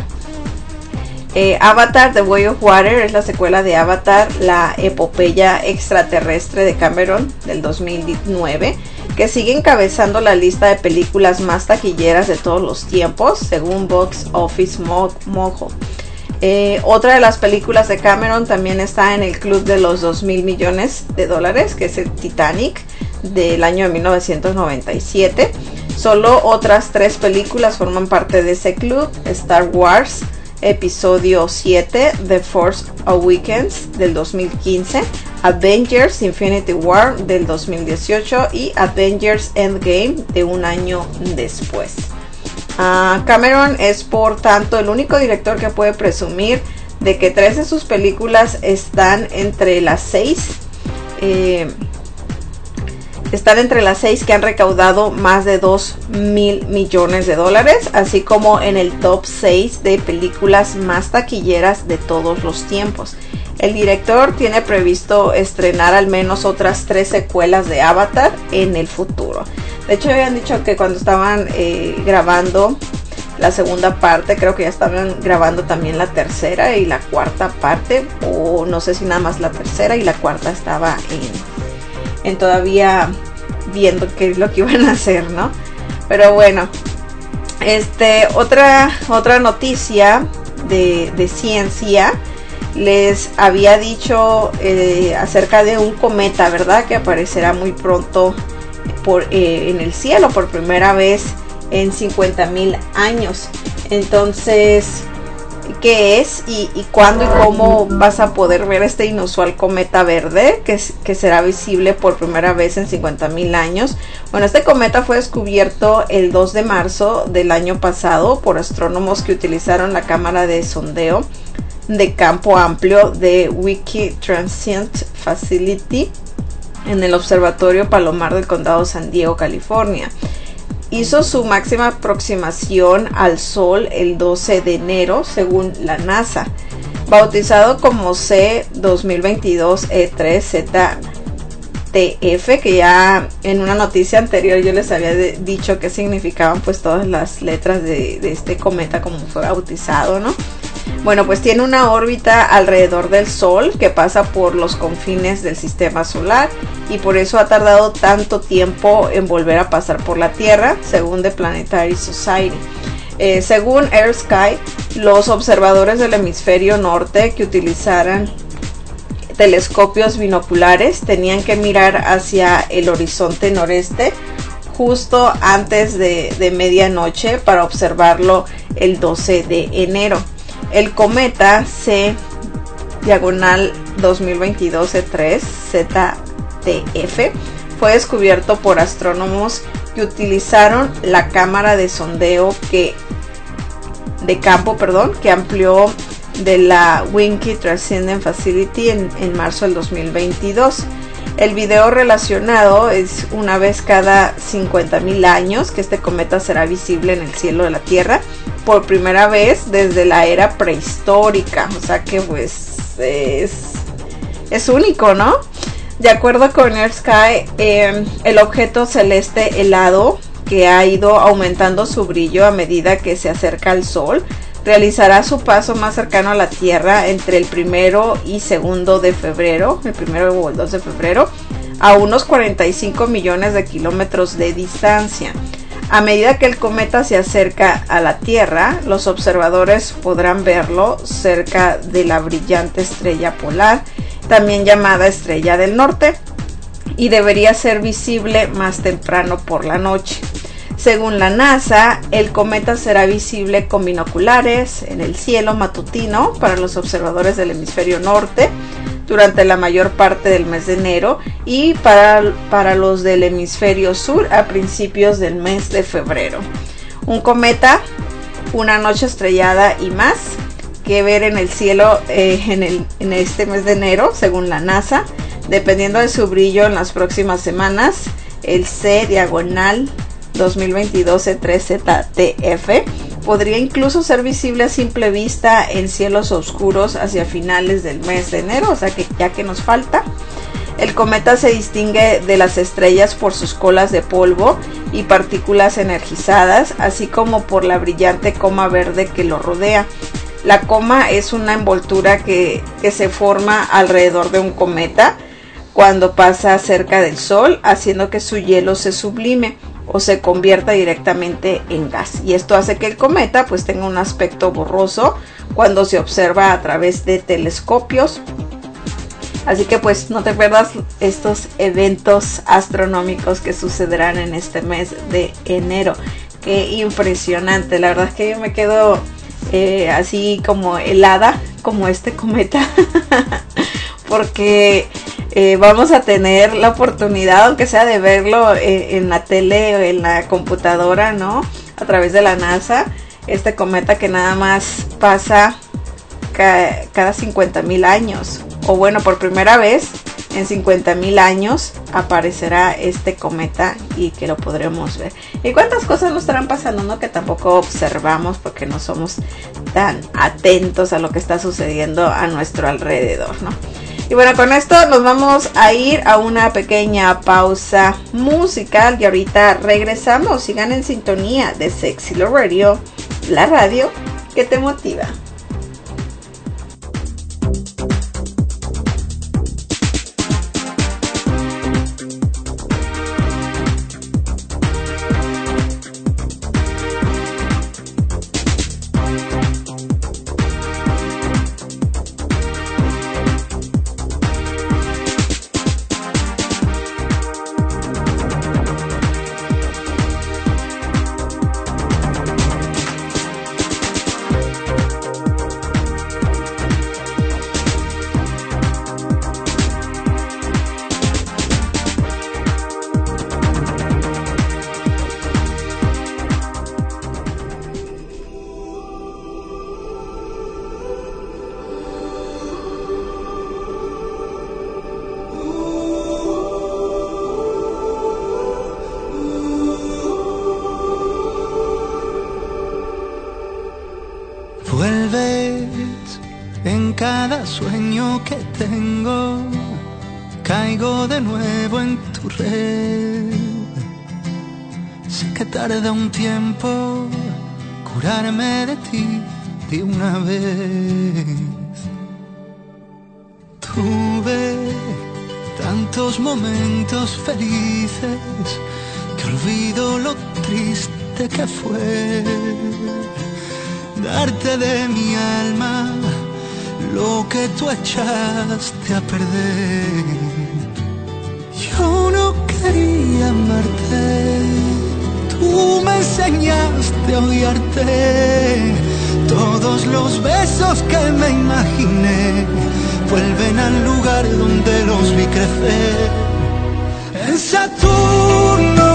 Eh, Avatar The Way of Water es la secuela de Avatar, la epopeya extraterrestre de Cameron del dos mil nueve, que sigue encabezando la lista de películas más taquilleras de todos los tiempos, según Box Office Mojo. Eh, otra de las películas de Cameron también está en el club de los dos mil millones de dólares, que es el Titanic del año de mil novecientos noventa y siete. Solo otras tres películas forman parte de ese club: Star Wars Episodio siete, The Force Awakens del dos mil quince, Avengers Infinity War del dos mil dieciocho y Avengers Endgame de un año después. Uh, Cameron es por tanto el único director que puede presumir de que tres de sus películas están entre las seis eh, están entre las seis que han recaudado más de dos mil millones de dólares, así como en el top seis de películas más taquilleras de todos los tiempos. El director tiene previsto estrenar al menos otras tres secuelas de Avatar en el futuro. De hecho, habían dicho que cuando estaban eh, grabando la segunda parte, creo que ya estaban grabando también la tercera y la cuarta parte, o no sé si nada más la tercera y la cuarta estaba en... en todavía viendo qué es lo que iban a hacer, ¿no? Pero bueno, este otra otra noticia de, de ciencia. Les había dicho eh, acerca de un cometa, ¿verdad? Que aparecerá muy pronto por, eh, en el cielo por primera vez en cincuenta mil años. Entonces, ¿qué es y, y cuándo y cómo vas a poder ver este inusual cometa verde que, que será visible por primera vez en cincuenta mil años? Bueno, este cometa fue descubierto el dos de marzo del año pasado por astrónomos que utilizaron la cámara de sondeo de campo amplio de Wiki Transient Facility en el Observatorio Palomar del Condado San Diego, California. Hizo su máxima aproximación al Sol el doce de enero, según la NASA. Bautizado como C dos mil veintidós E tres Z T F, que ya en una noticia anterior yo les había de, dicho qué significaban pues todas las letras de, de este cometa como fue bautizado, ¿no? Bueno, pues tiene una órbita alrededor del Sol que pasa por los confines del sistema solar y por eso ha tardado tanto tiempo en volver a pasar por la Tierra, según The Planetary Society. Eh, según Air Sky, los observadores del hemisferio norte que utilizaran telescopios binoculares tenían que mirar hacia el horizonte noreste justo antes de, de medianoche para observarlo el doce de enero. El cometa C diagonal dos mil veintidós E tres Z T F fue descubierto por astrónomos que utilizaron la cámara de sondeo que de campo, perdón, que amplió de la Wiki Transient Facility en, en marzo del dos mil veintidós. El video relacionado es una vez cada cincuenta mil años que este cometa será visible en el cielo de la Tierra por primera vez desde la era prehistórica, o sea que pues es, es único, ¿no? De acuerdo con Air Sky, eh, el objeto celeste helado que ha ido aumentando su brillo a medida que se acerca al Sol realizará su paso más cercano a la Tierra entre el primero y segundo de febrero, el primero o el dos de febrero, a unos cuarenta y cinco millones de kilómetros de distancia. A medida que el cometa se acerca a la Tierra, los observadores podrán verlo cerca de la brillante estrella polar, también llamada Estrella del Norte, y debería ser visible más temprano por la noche. Según la NASA, el cometa será visible con binoculares en el cielo matutino para los observadores del hemisferio norte durante la mayor parte del mes de enero y para, para los del hemisferio sur a principios del mes de febrero. Un cometa, una noche estrellada y más que ver en el cielo eh, en, el, en este mes de enero, según la NASA, dependiendo de su brillo en las próximas semanas. El C diagonal dos mil veintidós C tres Z T F podría incluso ser visible a simple vista en cielos oscuros hacia finales del mes de enero, o sea que ya que nos falta. El cometa se distingue de las estrellas por sus colas de polvo y partículas energizadas, así como por la brillante coma verde que lo rodea. La coma es una envoltura que, que se forma alrededor de un cometa cuando pasa cerca del Sol, haciendo que su hielo se sublime o se convierta directamente en gas, y esto hace que el cometa pues tenga un aspecto borroso cuando se observa a través de telescopios. Así que pues no te pierdas estos eventos astronómicos que sucederán en este mes de enero. Qué impresionante, la verdad es que yo me quedo eh, así como helada como este cometa porque Eh, vamos a tener la oportunidad, aunque sea de verlo eh, en la tele o en la computadora, ¿no? A través de la NASA, este cometa que nada más pasa ca cada cincuenta mil años, o bueno, por primera vez en cincuenta mil años aparecerá este cometa y que lo podremos ver. Y cuántas cosas nos estarán pasando, ¿no? Que tampoco observamos porque no somos tan atentos a lo que está sucediendo a nuestro alrededor, ¿no? Y bueno, con esto nos vamos a ir a una pequeña pausa musical y ahorita regresamos. Sigan en sintonía de Sexy Love Radio, la radio que te motiva. cada sueño que tengo, caigo de nuevo en tu red. Sé que tarda un tiempo curarme de ti de una vez. Tuve tantos momentos felices que olvido lo triste que fue darte de mi alma lo que tú echaste a perder. Yo no quería amarte, tú me enseñaste a odiarte. Todos los besos que me imaginé vuelven al lugar donde los vi crecer. En Saturno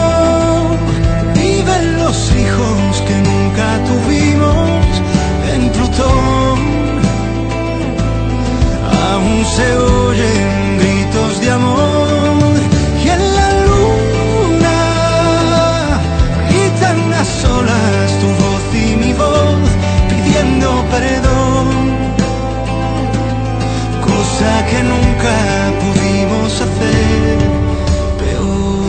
viven los hijos que nunca tuvimos. En Plutón aún se oyen gritos de amor. Y en la luna gritan a solas tu voz y mi voz pidiendo perdón, cosa que nunca pudimos hacer. Peor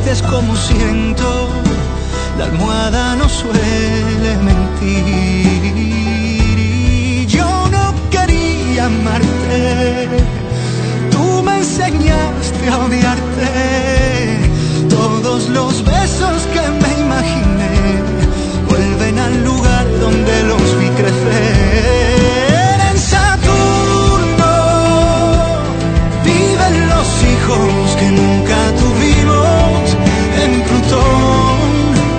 sientes como siento, la almohada no suele mentir. Y yo no quería amarte, tú me enseñaste a odiarte. Todos los besos que me imaginé vuelven al lugar donde los vi crecer. En Saturno viven los hijos que nunca tuvimos. En Plutón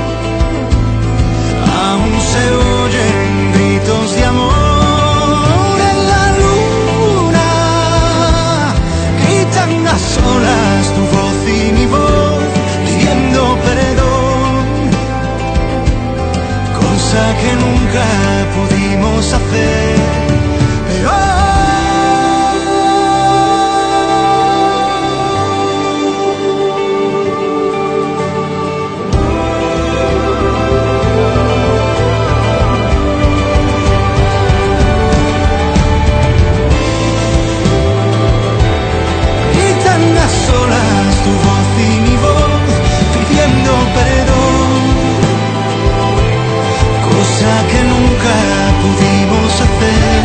aún se oyen gritos de amor. En la luna gritan a solas tu voz y mi voz pidiendo perdón, cosa que nunca pudimos hacer. Pero solas tu voz y mi voz pidiendo perdón, cosa que nunca pudimos hacer.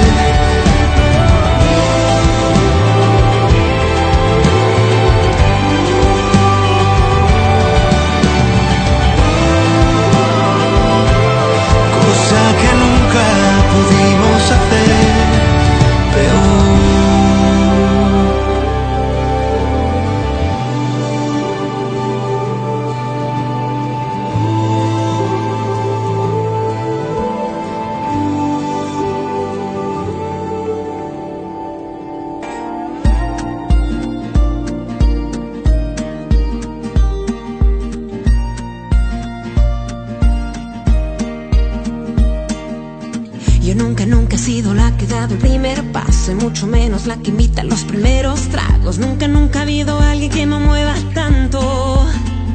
Cosa que nunca pudimos hacer. Peor. El primer paso y mucho menos la que invita los primeros tragos. Nunca, nunca ha habido alguien que me mueva tanto.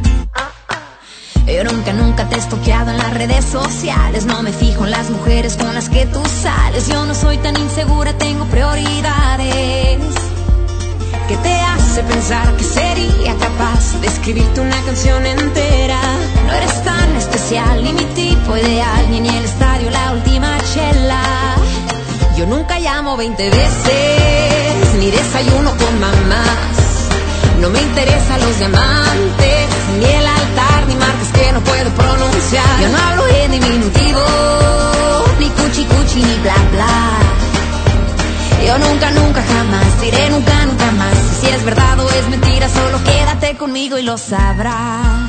Yo nunca, nunca te he estoqueado en las redes sociales. No me fijo en las mujeres con las que tú sales. Yo no soy tan insegura, tengo prioridades. ¿Qué te hace pensar que sería capaz de escribirte una canción entera? No eres tan especial, ni mi tipo ideal, ni en el estadio la última chela. Yo nunca llamo veinte veces, ni desayuno con mamás. No me interesan los diamantes, ni el altar, ni marcas que no puedo pronunciar. Yo no hablo en diminutivo, ni cuchi cuchi, ni bla bla. Yo nunca, nunca, jamás diré nunca, nunca más. Y si es verdad o es mentira, solo quédate conmigo y lo sabrás.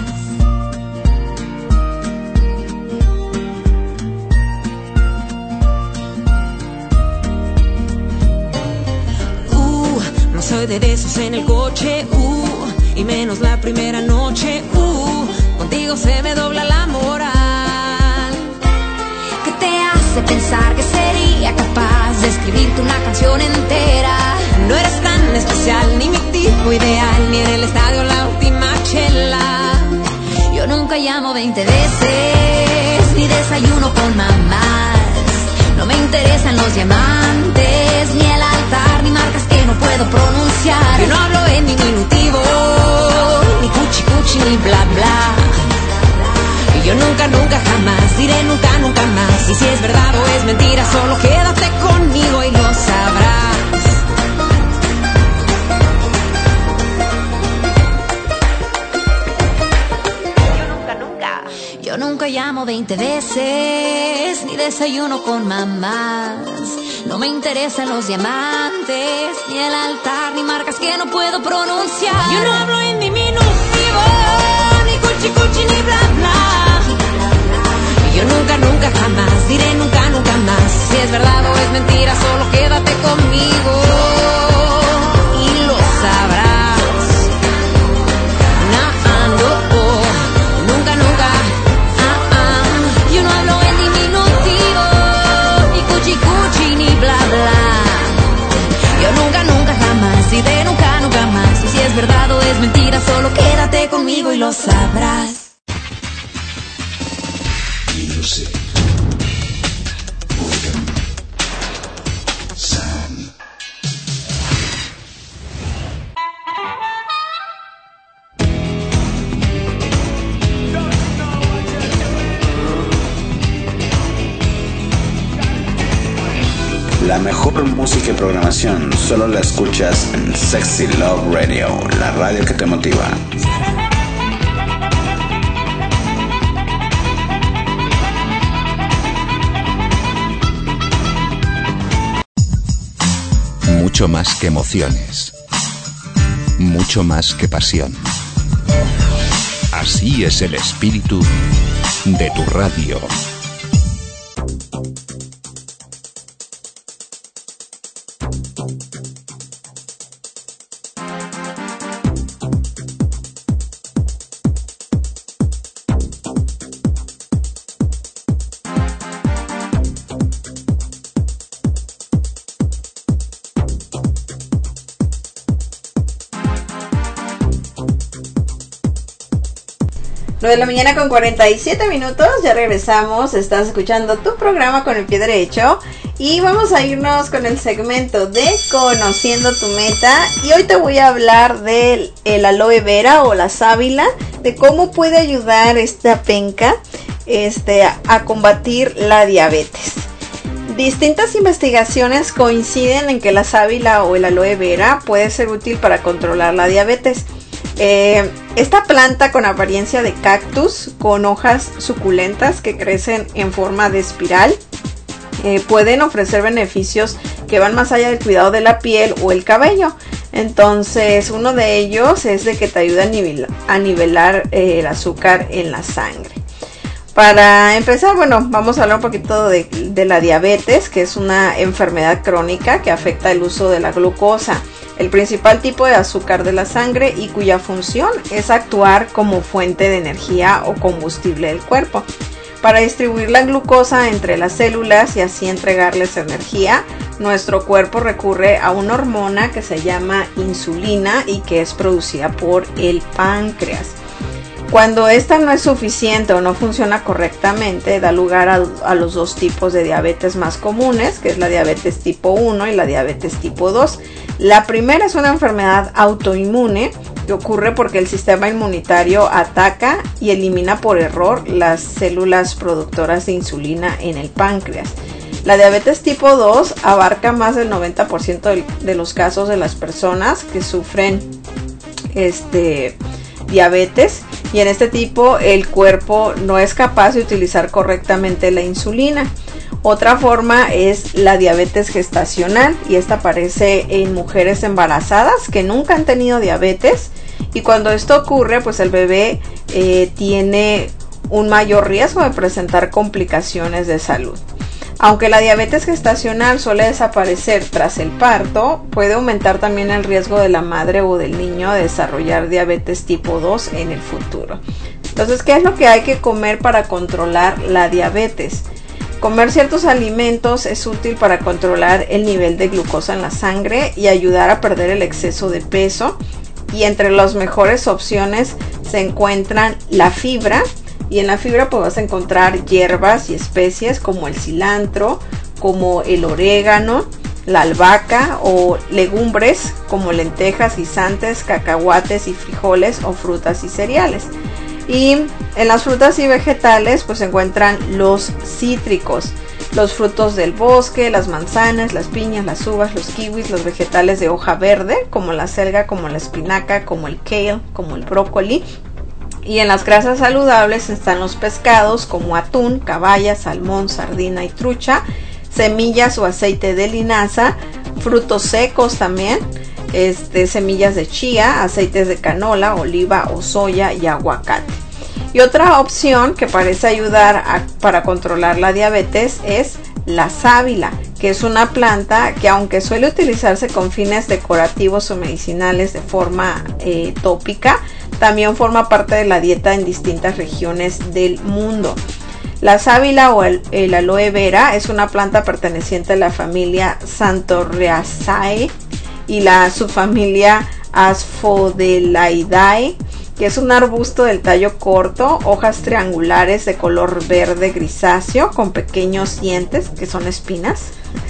Soy de besos en el coche, uh, y menos la primera noche, uh, contigo se me dobla la moral. ¿Qué te hace pensar que sería capaz de escribirte una canción entera? No eres tan especial, ni mi tipo ideal, ni en el estadio la última chela. Yo nunca llamo veinte veces, ni desayuno con mamás. No me interesan los diamantes, ni el altar, ni marcas que no puedo pronunciar. Yo no hablo en diminutivo, ni cuchi cuchi, ni bla bla. Y yo nunca, nunca, jamás diré nunca, nunca más. Y si es verdad o es mentira, solo quédate conmigo y lo sabrás. Yo nunca llamo veinte veces, ni desayuno con mamás. No me interesan los diamantes, ni el altar, ni marcas que no puedo pronunciar. Yo no hablo en diminutivo, ni cuchi cuchi, ni bla bla. Y yo nunca, nunca, jamás diré nunca, nunca más. Si es verdad o es mentira, solo quédate conmigo y lo sabrás. No, no, nunca, nunca. Yo no hablo en diminutivo, ni cuchi cuchi, ni bla bla. Yo nunca, nunca, jamás diré nunca, nunca más. Y si es verdad o es mentira, solo quédate conmigo y lo sabrás. Music. Sam. La mejor música y programación solo la escuchas en Sexy Love Radio, la radio que te motiva. Mucho más que emociones. Mucho más que pasión. Así es el espíritu de tu radio. nueve de la mañana con cuarenta y siete minutos, ya regresamos, estás escuchando tu programa con el pie derecho y vamos a irnos con el segmento de Conociendo tu Meta y hoy te voy a hablar del el aloe vera o la sábila, de cómo puede ayudar esta penca este, a, a combatir la diabetes. Distintas investigaciones coinciden en que la sábila o el aloe vera puede ser útil para controlar la diabetes. Eh, esta planta con apariencia de cactus, con hojas suculentas que crecen en forma de espiral, eh, pueden ofrecer beneficios que van más allá del cuidado de la piel o el cabello. Entonces, uno de ellos es de que te ayuda a nivelar, a nivelar eh, el azúcar en la sangre. Para empezar, bueno, vamos a hablar un poquito de, de la diabetes, que es una enfermedad crónica que afecta el uso de la glucosa, el principal tipo de azúcar de la sangre y cuya función es actuar como fuente de energía o combustible del cuerpo. Para distribuir la glucosa entre las células y así entregarles energía, nuestro cuerpo recurre a una hormona que se llama insulina y que es producida por el páncreas. Cuando esta no es suficiente o no funciona correctamente, da lugar a, a los dos tipos de diabetes más comunes, que es la diabetes tipo uno y la diabetes tipo dos. La primera es una enfermedad autoinmune que ocurre porque el sistema inmunitario ataca y elimina por error las células productoras de insulina en el páncreas. La diabetes tipo dos abarca más del noventa por ciento de, de los casos de las personas que sufren este, diabetes. Y en este tipo el cuerpo no es capaz de utilizar correctamente la insulina. Otra forma es la diabetes gestacional y esta aparece en mujeres embarazadas que nunca han tenido diabetes y cuando esto ocurre pues el bebé eh, tiene un mayor riesgo de presentar complicaciones de salud. Aunque la diabetes gestacional suele desaparecer tras el parto, puede aumentar también el riesgo de la madre o del niño de desarrollar diabetes tipo dos en el futuro. Entonces, ¿qué es lo que hay que comer para controlar la diabetes? Comer ciertos alimentos es útil para controlar el nivel de glucosa en la sangre y ayudar a perder el exceso de peso. Y entre las mejores opciones se encuentran la fibra. Y en la fibra pues vas a encontrar hierbas y especies como el cilantro, como el orégano, la albahaca o legumbres como lentejas, guisantes, cacahuates y frijoles o frutas y cereales. Y en las frutas y vegetales pues se encuentran los cítricos, los frutos del bosque, las manzanas, las piñas, las uvas, los kiwis, los vegetales de hoja verde como la selga, como la espinaca, como el kale, como el brócoli. Y en las grasas saludables están los pescados como atún, caballa, salmón, sardina y trucha, semillas o aceite de linaza, frutos secos también, este, semillas de chía, aceites de canola, oliva o soya y aguacate. Y otra opción que parece ayudar a, para controlar la diabetes es la sábila, que es una planta que aunque suele utilizarse con fines decorativos o medicinales de forma eh, tópica, también forma parte de la dieta en distintas regiones del mundo. La sábila o el, el aloe vera es una planta perteneciente a la familia Xanthorrhoeaceae y la subfamilia Asphodelaidae, que es un arbusto del tallo corto, hojas triangulares de color verde grisáceo con pequeños dientes que son espinas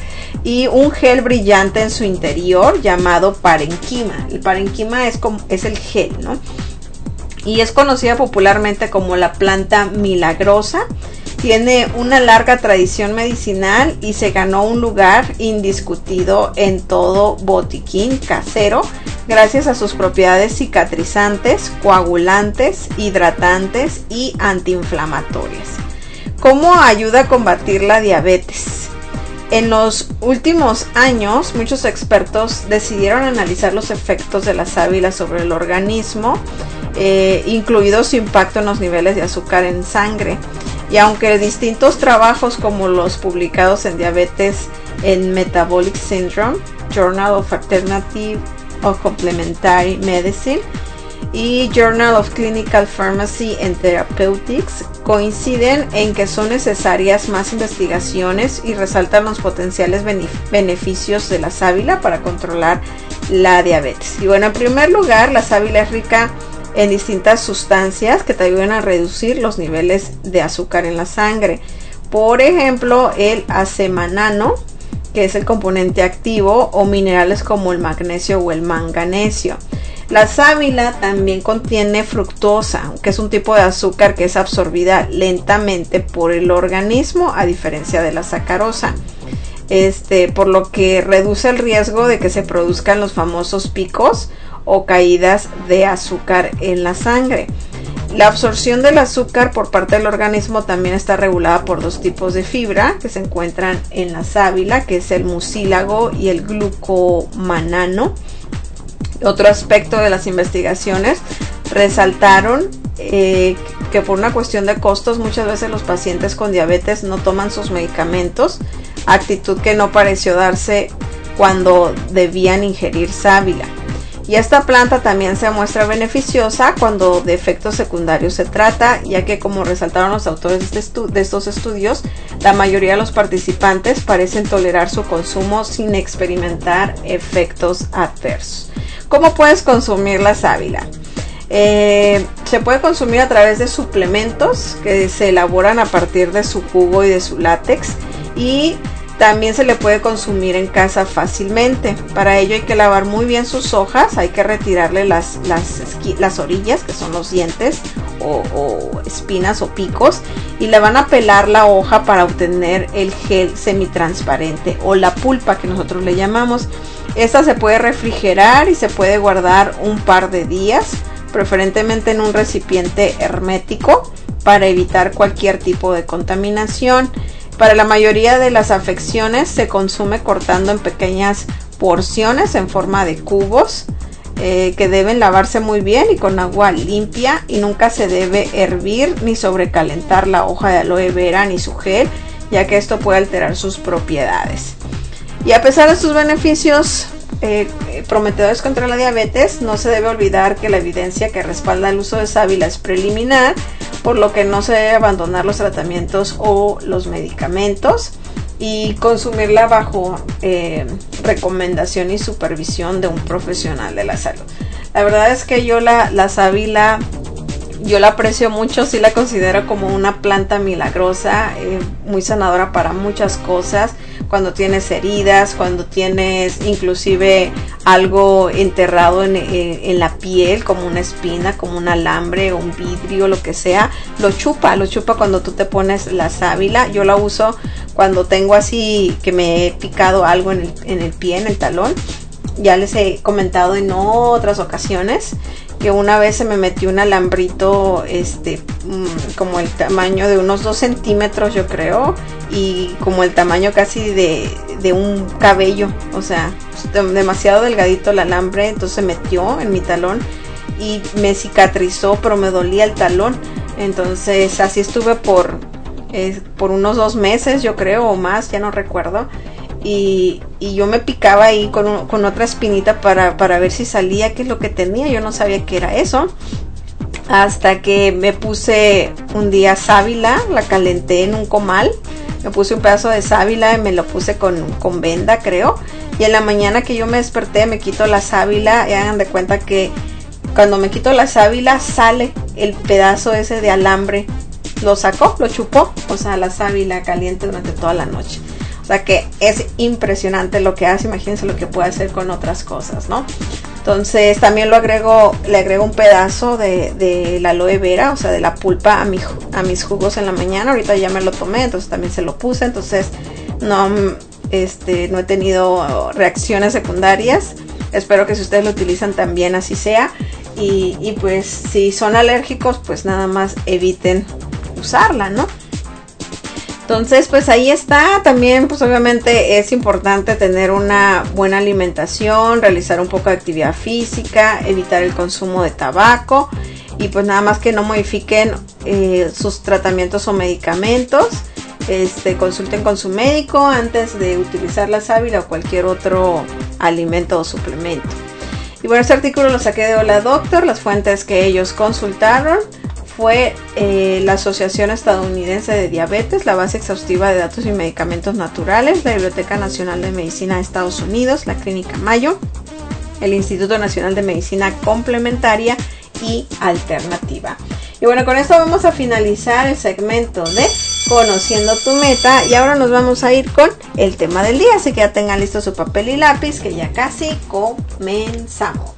y un gel brillante en su interior llamado parenquima. El parenquima es, como, es el gel, ¿no? Y es conocida popularmente como la planta milagrosa Tiene una larga tradición medicinal y se ganó un lugar indiscutido en todo botiquín casero gracias a sus propiedades cicatrizantes, coagulantes, hidratantes y antiinflamatorias. ¿Cómo ayuda a combatir la diabetes? En los últimos años, muchos expertos decidieron analizar los efectos de la sábila sobre el organismo, eh, incluido su impacto en los niveles de azúcar en sangre. Y aunque distintos trabajos como los publicados en Diabetes en Metabolic Syndrome, Journal of Alternative or Complementary Medicine y Journal of Clinical Pharmacy and Therapeutics coinciden en que son necesarias más investigaciones y resaltan los potenciales beneficios de la sábila para controlar la diabetes. Y bueno, en primer lugar, la sábila es rica en distintas sustancias que te ayudan a reducir los niveles de azúcar en la sangre. Por ejemplo, el azemanano, que es el componente activo, o minerales como el magnesio o el manganesio. La sábila también contiene fructosa, que es un tipo de azúcar que es absorbida lentamente por el organismo, a diferencia de la sacarosa. Este, por lo que reduce el riesgo de que se produzcan los famosos picos o caídas de azúcar en la sangre. La absorción del azúcar por parte del organismo también está regulada por dos tipos de fibra que se encuentran en la sábila, que es el mucílago y el glucomanano. Otro aspecto de las investigaciones resaltaron eh, que por una cuestión de costos muchas veces los pacientes con diabetes no toman sus medicamentos, actitud que no pareció darse cuando debían ingerir sábila. Y esta planta también se muestra beneficiosa cuando de efectos secundarios se trata, ya que, como resaltaron los autores de, estu de estos estudios, la mayoría de los participantes parecen tolerar su consumo sin experimentar efectos adversos. ¿Cómo puedes consumir la sábila? Eh, se puede consumir a través de suplementos que se elaboran a partir de su jugo y de su látex, y también se le puede consumir en casa fácilmente. Para ello hay que lavar muy bien sus hojas, hay que retirarle las, las, las orillas, que son los dientes o, o espinas o picos, y le van a pelar la hoja para obtener el gel semitransparente o la pulpa que nosotros le llamamos. Esta se puede refrigerar y se puede guardar un par de días, preferentemente en un recipiente hermético para evitar cualquier tipo de contaminación. Para la mayoría de las afecciones se consume cortando en pequeñas porciones en forma de cubos eh, que deben lavarse muy bien y con agua limpia, y nunca se debe hervir ni sobrecalentar la hoja de aloe vera ni su gel, ya que esto puede alterar sus propiedades. Y a pesar de sus beneficios eh, prometedores contra la diabetes, no se debe olvidar que la evidencia que respalda el uso de sábila es preliminar, por lo que no se debe abandonar los tratamientos o los medicamentos y consumirla bajo eh, recomendación y supervisión de un profesional de la salud. La verdad es que yo la, la sábila, yo la aprecio mucho, sí la considero como una planta milagrosa, eh, muy sanadora para muchas cosas. Cuando tienes heridas, cuando tienes inclusive algo enterrado en, en, en la piel, como una espina, como un alambre o un vidrio, lo que sea, lo chupa, lo chupa cuando tú te pones la sábila. Yo la uso cuando tengo así que me he picado algo en el, en el pie, en el talón. Ya les he comentado en otras ocasiones que una vez se me metió un alambrito este como el tamaño de unos dos centímetros, yo creo, y como el tamaño casi de, de un cabello, o sea, demasiado delgadito el alambre. Entonces se metió en mi talón y me cicatrizó, pero me dolía el talón. Entonces así estuve por, eh, por unos dos meses, yo creo, o más, ya no recuerdo. Y, y yo me picaba ahí con, un, con otra espinita para, para ver si salía qué es lo que tenía. Yo no sabía qué era eso, hasta que me puse un día sábila, la calenté en un comal, me puse un pedazo de sábila y me lo puse con, con venda, creo, y en la mañana que yo me desperté me quito la sábila y hagan de cuenta que cuando me quito la sábila sale el pedazo ese de alambre, lo sacó, lo chupó, o sea, la sábila caliente durante toda la noche. O sea que es impresionante lo que hace, imagínense lo que puede hacer con otras cosas, ¿no? Entonces también lo agrego, le agrego un pedazo de, de la aloe vera, o sea, de la pulpa a, mi, a mis jugos en la mañana. Ahorita ya me lo tomé, entonces también se lo puse. Entonces no, este, no he tenido reacciones secundarias. Espero que si ustedes lo utilizan también así sea. Y, y pues si son alérgicos, pues nada más eviten usarla, ¿no? Entonces, pues ahí está. También, pues obviamente es importante tener una buena alimentación, realizar un poco de actividad física, evitar el consumo de tabaco y pues nada más que no modifiquen eh, sus tratamientos o medicamentos. Este, consulten con su médico antes de utilizar la sábila o cualquier otro alimento o suplemento. Y bueno, este artículo lo saqué de Hola Doctor. Las fuentes que ellos consultaron fue eh, la Asociación Estadounidense de Diabetes, la base exhaustiva de datos y medicamentos naturales, la Biblioteca Nacional de Medicina de Estados Unidos, la Clínica Mayo, el Instituto Nacional de Medicina Complementaria y Alternativa. Y bueno, con esto vamos a finalizar el segmento de Conociendo tu Meta y ahora nos vamos a ir con el tema del día, así que ya tengan listo su papel y lápiz que ya casi comenzamos.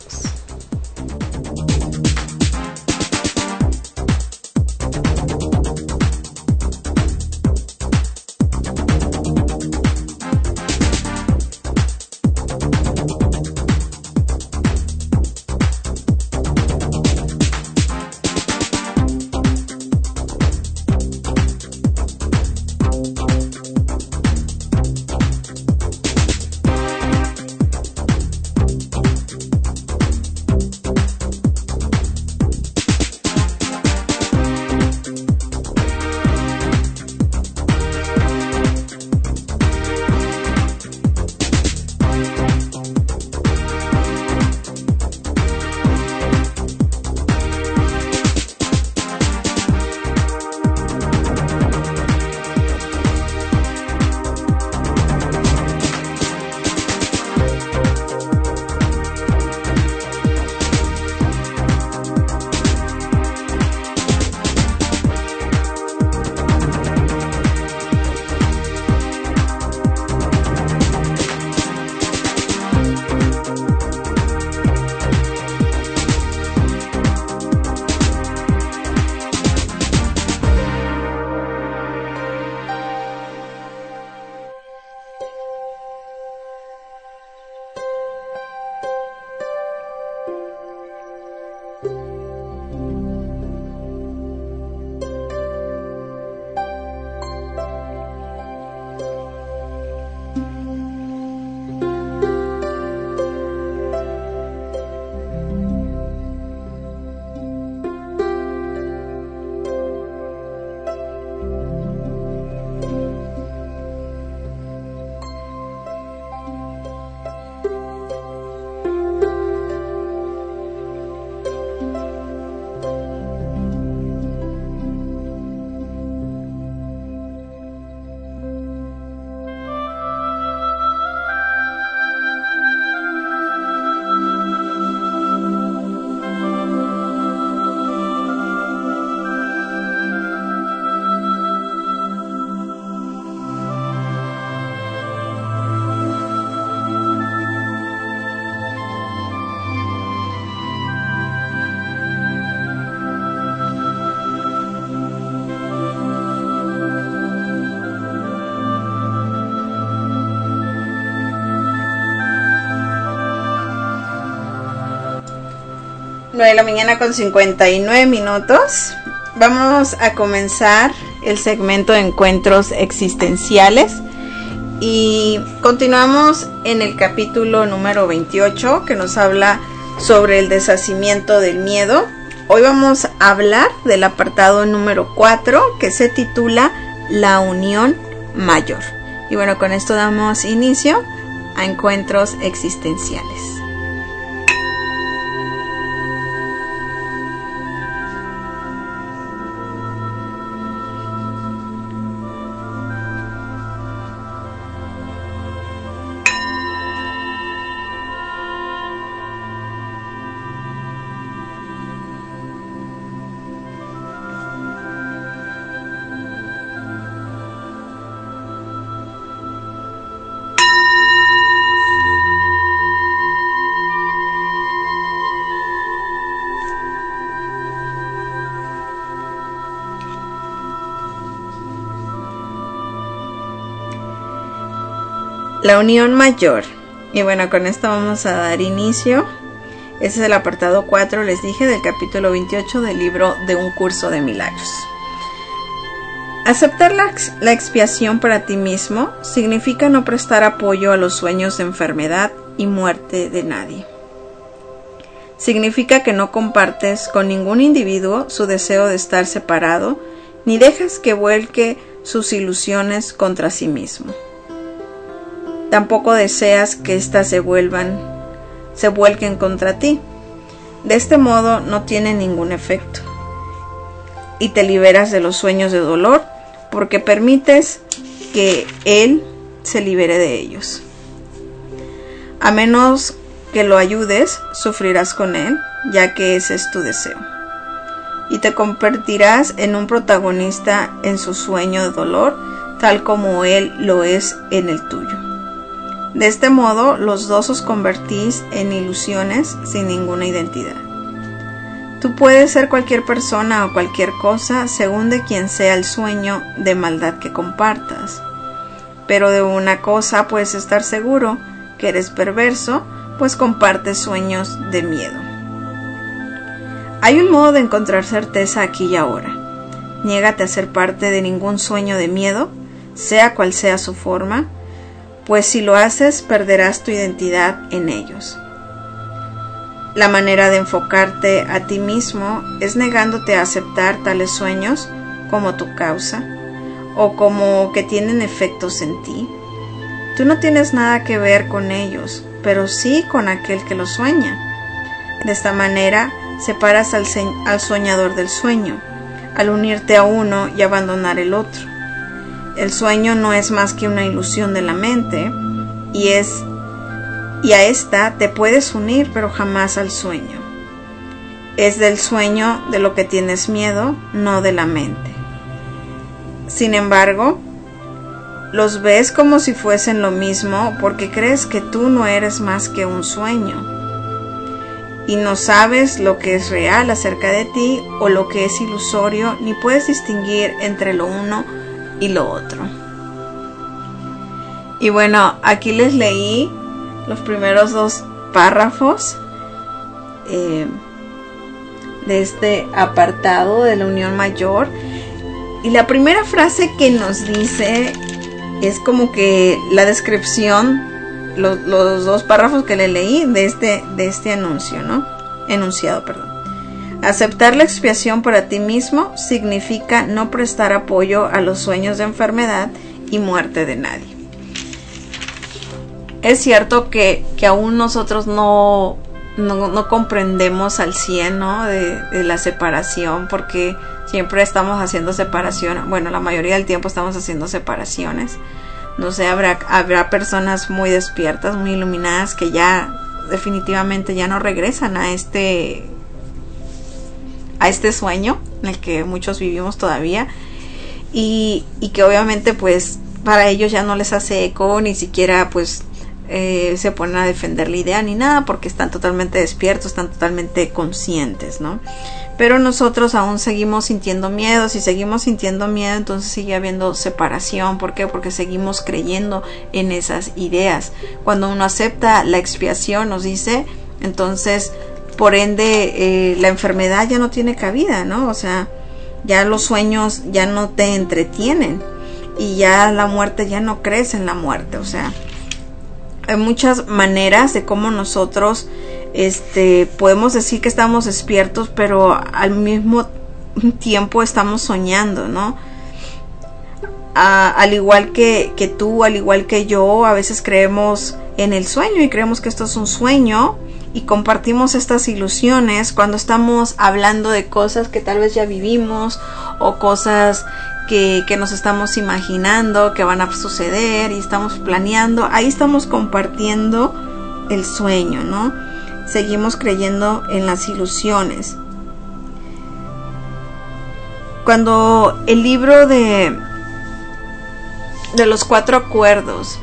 nueve de la mañana con cincuenta y nueve minutos. Vamos a comenzar el segmento de encuentros existenciales y continuamos en el capítulo número veintiocho que nos habla sobre el deshacimiento del miedo. Hoy vamos a hablar del apartado número cuatro que se titula La Unión Mayor. Y bueno, con esto damos inicio a encuentros existenciales. La unión mayor. Y bueno, con esto vamos a dar inicio. Este es el apartado cuatro, les dije, del capítulo veintiocho del libro de Un Curso de Milagros. Aceptar la, la expiación para ti mismo significa no prestar apoyo a los sueños de enfermedad y muerte de nadie. Significa que no compartes con ningún individuo su deseo de estar separado, ni dejas que vuelque sus ilusiones contra sí mismo. Tampoco deseas que éstas se vuelvan, se vuelquen contra ti. De este modo no tiene ningún efecto. Y te liberas de los sueños de dolor porque permites que él se libere de ellos. A menos que lo ayudes, sufrirás con él, ya que ese es tu deseo. Y te convertirás en un protagonista en su sueño de dolor, tal como él lo es en el tuyo. De este modo, los dos os convertís en ilusiones sin ninguna identidad. Tú puedes ser cualquier persona o cualquier cosa según de quien sea el sueño de maldad que compartas. Pero de una cosa puedes estar seguro, que eres perverso, pues compartes sueños de miedo. Hay un modo de encontrar certeza aquí y ahora. Niégate a ser parte de ningún sueño de miedo, sea cual sea su forma, pues si lo haces perderás tu identidad en ellos. La manera de enfocarte a ti mismo es negándote a aceptar tales sueños como tu causa o como que tienen efectos en ti. Tú no tienes nada que ver con ellos, pero sí con aquel que los sueña. De esta manera separas al, al soñador del sueño, al unirte a uno y abandonar el otro. El sueño no es más que una ilusión de la mente y es y a esta te puedes unir, pero jamás al sueño. Es del sueño de lo que tienes miedo, no de la mente. Sin embargo, los ves como si fuesen lo mismo porque crees que tú no eres más que un sueño y no sabes lo que es real acerca de ti o lo que es ilusorio, ni puedes distinguir entre lo uno y lo otro. Y bueno, aquí les leí los primeros dos párrafos eh, de este apartado de la unión mayor, y la primera frase que nos dice es como que la descripción, lo, los dos párrafos que le leí de este, de este anuncio, ¿no? Enunciado, perdón. Aceptar la expiación para ti mismo significa no prestar apoyo a los sueños de enfermedad y muerte de nadie. Es cierto que, que aún nosotros no, no, no comprendemos al cien, ¿no? de, de la separación, porque siempre estamos haciendo separación. Bueno, la mayoría del tiempo estamos haciendo separaciones. No sé, habrá, habrá personas muy despiertas, muy iluminadas, que ya definitivamente ya no regresan a este... a este sueño en el que muchos vivimos todavía, y, y que obviamente pues para ellos ya no les hace eco, ni siquiera pues eh, se ponen a defender la idea ni nada, porque están totalmente despiertos, están totalmente conscientes, ¿no? Pero nosotros aún seguimos sintiendo miedo. Si seguimos sintiendo miedo, entonces sigue habiendo separación. ¿Por qué? Porque seguimos creyendo en esas ideas. Cuando uno acepta la expiación, nos dice, entonces por ende eh, la enfermedad ya no tiene cabida, ¿no? O sea, ya los sueños ya no te entretienen y ya la muerte ya no crees en la muerte. O sea, hay muchas maneras de cómo nosotros este podemos decir que estamos despiertos, pero al mismo tiempo estamos soñando, ¿no? A, al igual que, que tú, al igual que yo, a veces creemos en el sueño y creemos que esto es un sueño, y compartimos estas ilusiones cuando estamos hablando de cosas que tal vez ya vivimos, o cosas que, que nos estamos imaginando que van a suceder y estamos planeando. Ahí estamos compartiendo el sueño, ¿no? Seguimos creyendo en las ilusiones. Cuando el libro de de los cuatro acuerdos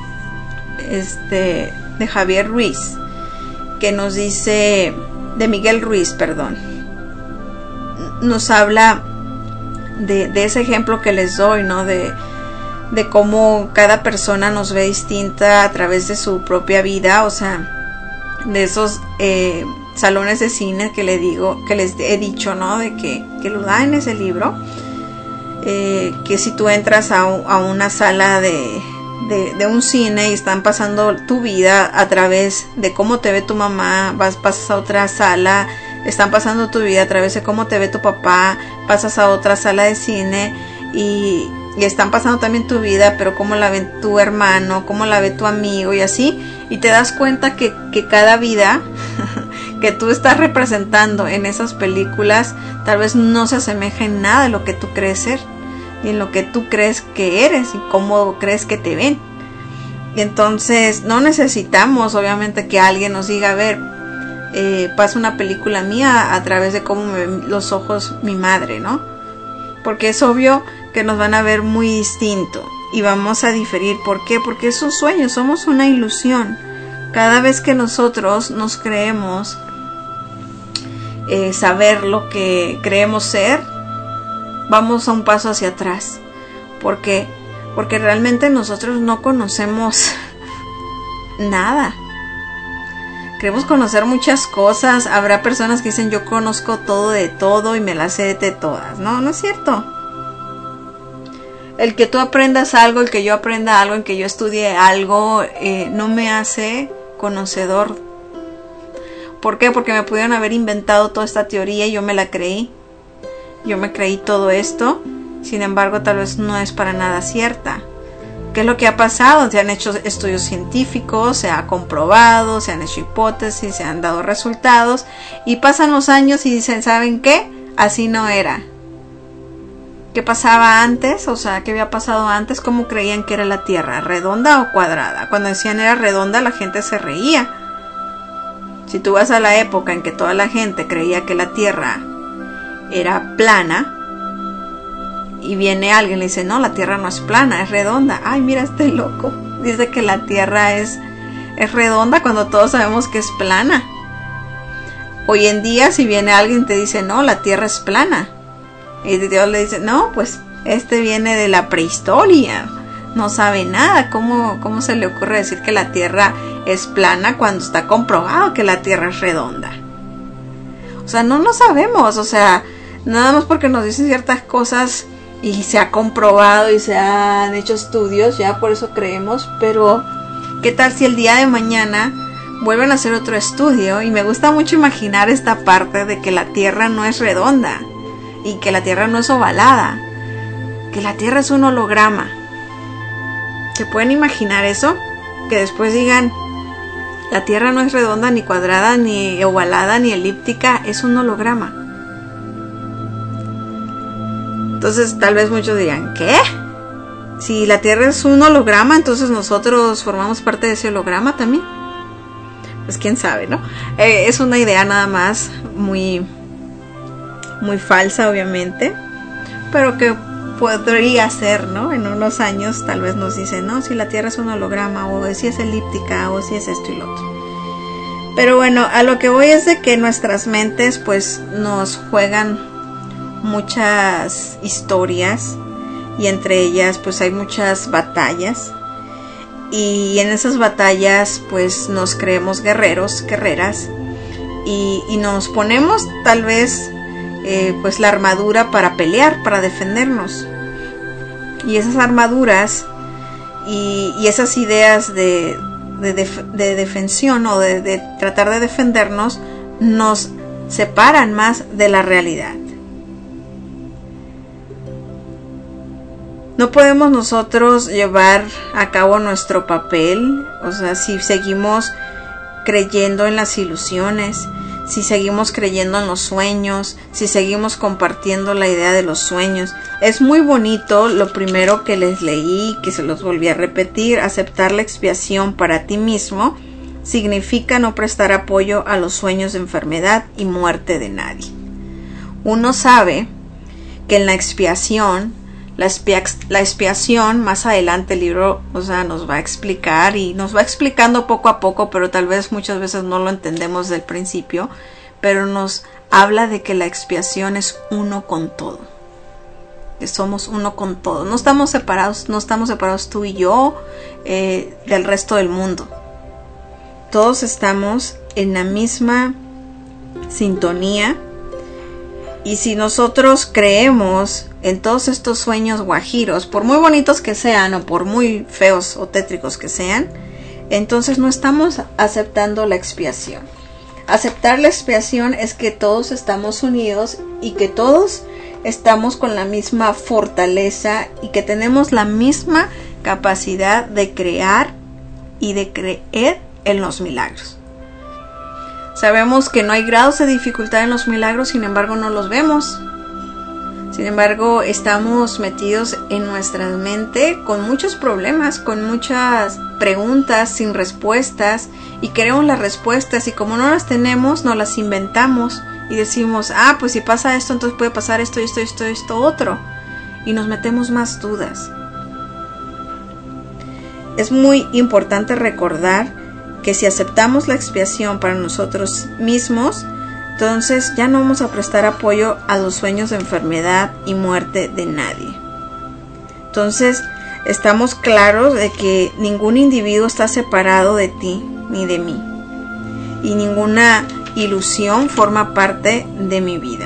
este de Javier Ruiz, que nos dice, de Miguel Ruiz, perdón, nos habla de, de ese ejemplo que les doy, ¿no? De, de cómo cada persona nos ve distinta a través de su propia vida, o sea, de esos eh, salones de cine que le digo, que les he dicho, ¿no? De que, que lo da en ese libro, eh, que si tú entras a, a una sala de, de, de un cine y están pasando tu vida a través de cómo te ve tu mamá, vas, pasas a otra sala, están pasando tu vida a través de cómo te ve tu papá, pasas a otra sala de cine y y están pasando también tu vida, pero cómo la ve tu hermano, cómo la ve tu amigo y así, y te das cuenta que, que cada vida que tú estás representando en esas películas tal vez no se asemeja en nada de lo que tú crees ser y en lo que tú crees que eres y cómo crees que te ven. Y entonces no necesitamos obviamente que alguien nos diga, a ver, eh, pasa una película mía a través de cómo me ven los ojos mi madre, ¿no? Porque es obvio que nos van a ver muy distinto y vamos a diferir. ¿Por qué? Porque es un sueño, somos una ilusión. Cada vez que nosotros nos creemos eh, saber lo que creemos ser, vamos a un paso hacia atrás. ¿Por qué? Porque realmente nosotros no conocemos nada. Queremos conocer muchas cosas. Habrá personas que dicen, yo conozco todo de todo y me las sé de todas. No, no es cierto. El que tú aprendas algo, el que yo aprenda algo, el que yo estudie algo, eh, no me hace conocedor. ¿Por qué? Porque me pudieron haber inventado toda esta teoría y yo me la creí. Yo me creí todo esto. Sin embargo, tal vez no es para nada cierta. ¿Qué es lo que ha pasado? Se han hecho estudios científicos, se ha comprobado, se han hecho hipótesis, se han dado resultados y pasan los años y dicen, ¿saben qué? Así no era. ¿Qué pasaba antes? O sea, ¿qué había pasado antes? ¿Cómo creían que era la Tierra? ¿Redonda o cuadrada? Cuando decían era redonda, la gente se reía. Si tú vas a la época en que toda la gente creía que la Tierra era plana, y viene alguien y le dice, no, la Tierra no es plana, es redonda. Ay, mira este loco. Dice que la Tierra es, es redonda cuando todos sabemos que es plana. Hoy en día, si viene alguien y te dice, no, la Tierra es plana, y Dios le dice, no, pues este viene de la prehistoria, no sabe nada. ¿Cómo, cómo se le ocurre decir que la Tierra es plana cuando está comprobado que la Tierra es redonda? O sea, no lo sabemos. O sea, nada más porque nos dicen ciertas cosas y se ha comprobado y se han hecho estudios, ya por eso creemos. Pero ¿qué tal si el día de mañana vuelven a hacer otro estudio? Y me gusta mucho imaginar esta parte de que la Tierra no es redonda y que la Tierra no es ovalada, que la Tierra es un holograma. ¿Se pueden imaginar eso? Que después digan, la Tierra no es redonda, ni cuadrada, ni ovalada, ni elíptica, es un holograma. Entonces tal vez muchos dirían, ¿qué? Si la Tierra es un holograma, entonces nosotros formamos parte de ese holograma también. Pues quién sabe, ¿no? Eh, es una idea nada más muy, muy falsa, obviamente, pero que podría ser, ¿no? En unos años tal vez nos dicen, no, si la Tierra es un holograma, o si es elíptica, o si es esto y lo otro. Pero bueno, a lo que voy es de que nuestras mentes pues nos juegan muchas historias, y entre ellas pues hay muchas batallas, y en esas batallas pues nos creemos guerreros, guerreras, y, y nos ponemos tal vez eh, pues la armadura para pelear, para defendernos, y esas armaduras y, y esas ideas de, de, def, de defensión o de, de tratar de defendernos nos separan más de la realidad. No podemos nosotros llevar a cabo nuestro papel, o sea, si seguimos creyendo en las ilusiones, si seguimos creyendo en los sueños, si seguimos compartiendo la idea de los sueños. Es muy bonito lo primero que les leí, que se los volví a repetir: aceptar la expiación para ti mismo significa no prestar apoyo a los sueños de enfermedad y muerte de nadie. Uno sabe que en la expiación, La, expia la expiación, más adelante el libro, o sea, nos va a explicar y nos va explicando poco a poco, pero tal vez muchas veces no lo entendemos del principio, pero nos habla de que la expiación es uno con todo. que somos uno con todo. No estamos separados, no estamos separados tú y yo eh, del resto del mundo. Todos estamos en la misma sintonía. Y si nosotros creemos en todos estos sueños guajiros, por muy bonitos que sean o por muy feos o tétricos que sean, entonces no estamos aceptando la expiación. Aceptar la expiación es que todos estamos unidos y que todos estamos con la misma fortaleza y que tenemos la misma capacidad de crear y de creer en los milagros. Sabemos que no hay grados de dificultad en los milagros, sin embargo no los vemos. Sin embargo, estamos metidos en nuestra mente con muchos problemas, con muchas preguntas sin respuestas, y queremos las respuestas, y como no las tenemos, nos las inventamos y decimos, ah, pues si pasa esto, entonces puede pasar esto, esto, esto, esto, otro, y nos metemos más dudas. Es muy importante recordar que si aceptamos la expiación para nosotros mismos, entonces ya no vamos a prestar apoyo a los sueños de enfermedad y muerte de nadie. Entonces estamos claros de que ningún individuo está separado de ti ni de mí, y ninguna ilusión forma parte de mi vida.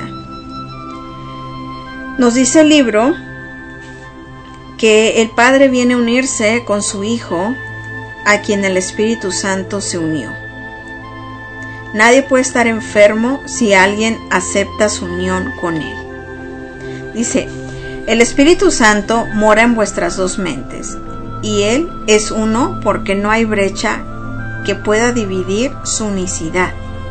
Nos dice el libro que el Padre viene a unirse con su Hijo, a quien el Espíritu Santo se unió. Nadie puede estar enfermo si alguien acepta su unión con él. Dice, el Espíritu Santo mora en vuestras dos mentes, y él es uno porque no hay brecha que pueda dividir su unicidad.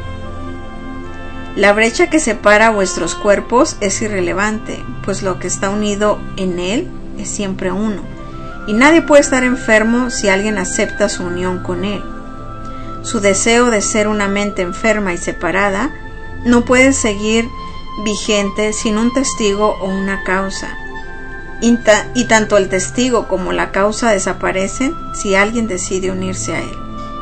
La brecha que separa vuestros cuerpos es irrelevante, pues lo que está unido en él es siempre uno. Y nadie puede estar enfermo si alguien acepta su unión con él. Su deseo de ser una mente enferma y separada no puede seguir vigente sin un testigo o una causa. Y, ta- y tanto el testigo como la causa desaparecen si alguien decide unirse a él.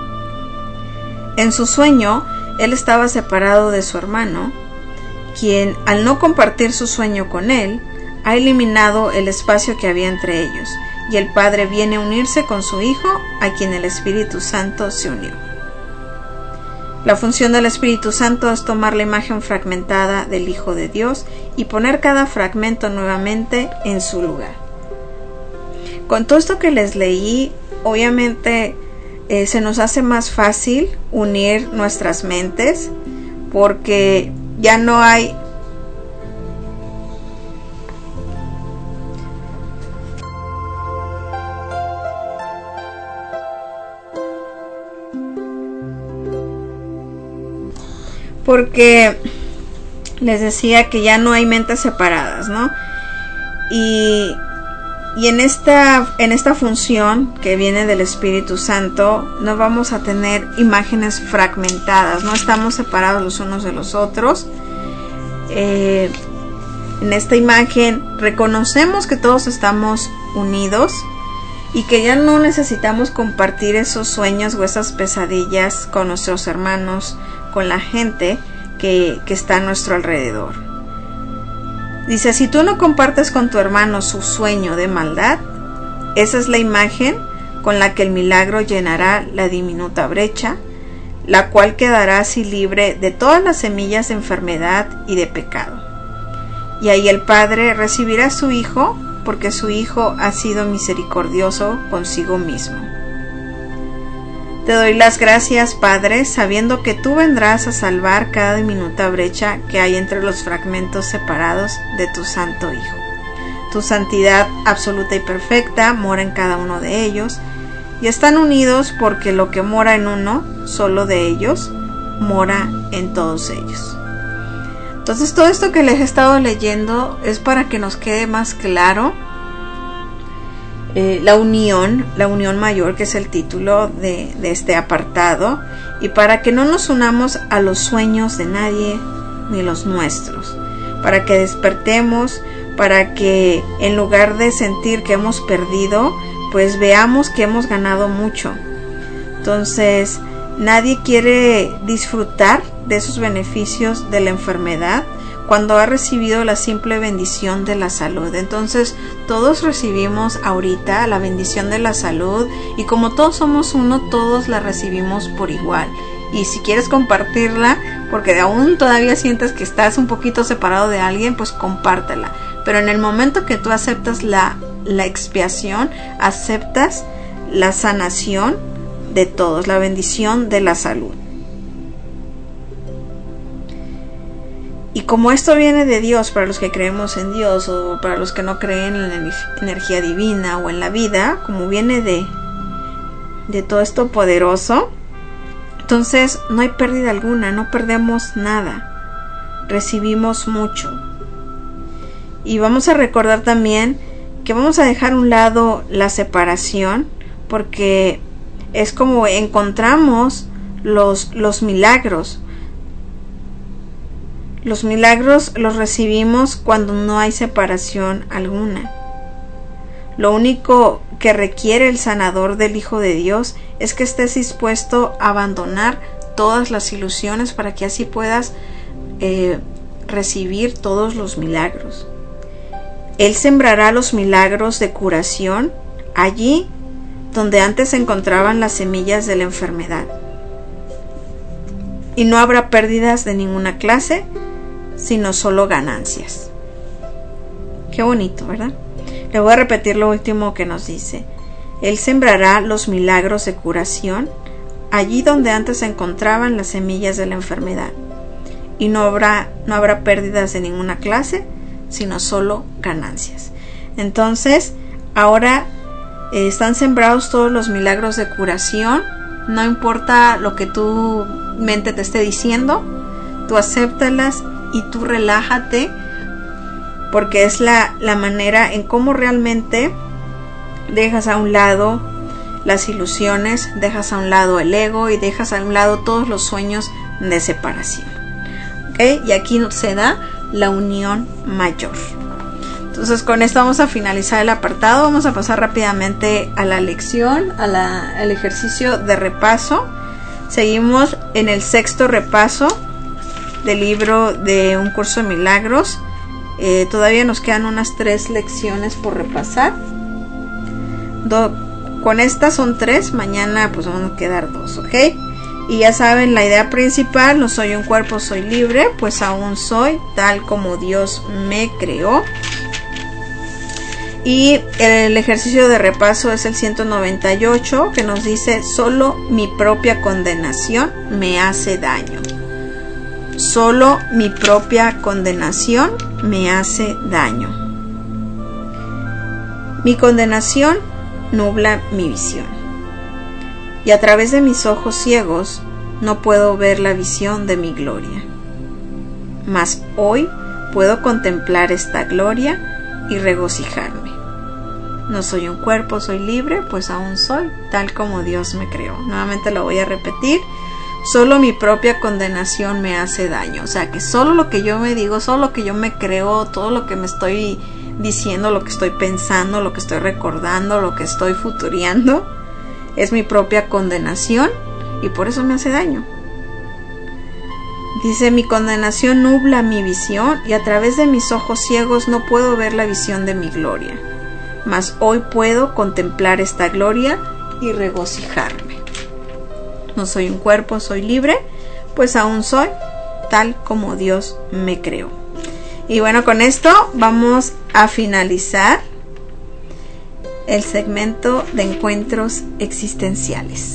En su sueño, él estaba separado de su hermano, quien, al no compartir su sueño con él, ha eliminado el espacio que había entre ellos. Y el Padre viene a unirse con su Hijo, a quien el Espíritu Santo se unió. La función del Espíritu Santo es tomar la imagen fragmentada del Hijo de Dios y poner cada fragmento nuevamente en su lugar. Con todo esto que les leí, obviamente eh, se nos hace más fácil unir nuestras mentes, porque ya no hay porque les decía que ya no hay mentes separadas, ¿no? Y, y en esta, en esta función que viene del Espíritu Santo, no vamos a tener imágenes fragmentadas, no estamos separados los unos de los otros. Eh, en esta imagen reconocemos que todos estamos unidos y que ya no necesitamos compartir esos sueños o esas pesadillas con nuestros hermanos, con la gente que, que está a nuestro alrededor. Dice, si tú no compartes con tu hermano su sueño de maldad, esa es la imagen con la que el milagro llenará la diminuta brecha, la cual quedará así libre de todas las semillas de enfermedad y de pecado. Y ahí el Padre recibirá a su Hijo, porque su Hijo ha sido misericordioso consigo mismo. Te doy las gracias, Padre, sabiendo que tú vendrás a salvar cada diminuta brecha que hay entre los fragmentos separados de tu Santo Hijo. Tu santidad absoluta y perfecta mora en cada uno de ellos, y están unidos porque lo que mora en uno, solo de ellos, mora en todos ellos. Entonces todo esto que les he estado leyendo es para que nos quede más claro Eh, la unión, la unión mayor, que es el título de, de este apartado, y para que no nos unamos a los sueños de nadie ni los nuestros, para que despertemos, para que en lugar de sentir que hemos perdido, pues veamos que hemos ganado mucho. Entonces nadie quiere disfrutar de esos beneficios de la enfermedad cuando ha recibido la simple bendición de la salud. Entonces todos recibimos ahorita la bendición de la salud, y como todos somos uno, todos la recibimos por igual. Y si quieres compartirla, porque aún todavía sientes que estás un poquito separado de alguien, pues compártela. Pero en el momento que tú aceptas la, la expiación, aceptas la sanación de todos, la bendición de la salud. Y como esto viene de Dios, para los que creemos en Dios o para los que no creen en la energía divina o en la vida, como viene de, de todo esto poderoso, entonces no hay pérdida alguna, no perdemos nada, recibimos mucho. Y vamos a recordar también que vamos a dejar a un lado la separación, porque es como encontramos los, los milagros. Los milagros los recibimos cuando no hay separación alguna. Lo único que requiere el sanador del Hijo de Dios es que estés dispuesto a abandonar todas las ilusiones para que así puedas eh, recibir todos los milagros. Él sembrará los milagros de curación allí donde antes se encontraban las semillas de la enfermedad. Y no habrá pérdidas de ninguna clase, sino solo ganancias. Qué bonito, ¿verdad? Le voy a repetir lo último que nos dice. Él sembrará los milagros de curación allí donde antes se encontraban las semillas de la enfermedad. Y no habrá, no habrá pérdidas de ninguna clase, sino solo ganancias. Entonces, ahora eh, están sembrados todos los milagros de curación. No importa lo que tu mente te esté diciendo, tú acéptalas y tú relájate, porque es la, la manera en cómo realmente dejas a un lado las ilusiones, dejas a un lado el ego y dejas a un lado todos los sueños de separación. ¿Okay? Y aquí se da la unión mayor. Entonces con esto vamos a finalizar el apartado. Vamos a pasar rápidamente a la lección, a la, al ejercicio de repaso. Seguimos en el sexto repaso del libro de Un Curso de Milagros. Eh, todavía nos quedan unas tres lecciones por repasar. Do, con estas son tres, mañana pues vamos a quedar dos, ¿ok? Y ya saben, la idea principal: no soy un cuerpo, soy libre, pues aún soy tal como Dios me creó. Y el ejercicio de repaso es el ciento noventa y ocho, que nos dice: solo mi propia condenación me hace daño. Solo mi propia condenación me hace daño. Mi condenación nubla mi visión, y a través de mis ojos ciegos no puedo ver la visión de mi gloria. Mas hoy puedo contemplar esta gloria y regocijarme. No soy un cuerpo, soy libre, pues aún soy tal como Dios me creó. Nuevamente lo voy a repetir. Solo mi propia condenación me hace daño. O sea que solo lo que yo me digo, solo lo que yo me creo, todo lo que me estoy diciendo, lo que estoy pensando, lo que estoy recordando, lo que estoy futuriando, es mi propia condenación, y por eso me hace daño. Dice: mi condenación nubla mi visión, y a través de mis ojos ciegos no puedo ver la visión de mi gloria. Mas hoy puedo contemplar esta gloria y regocijarme. No soy un cuerpo, soy libre, pues aún soy tal como Dios me creó. Y bueno, con esto vamos a finalizar el segmento de encuentros existenciales.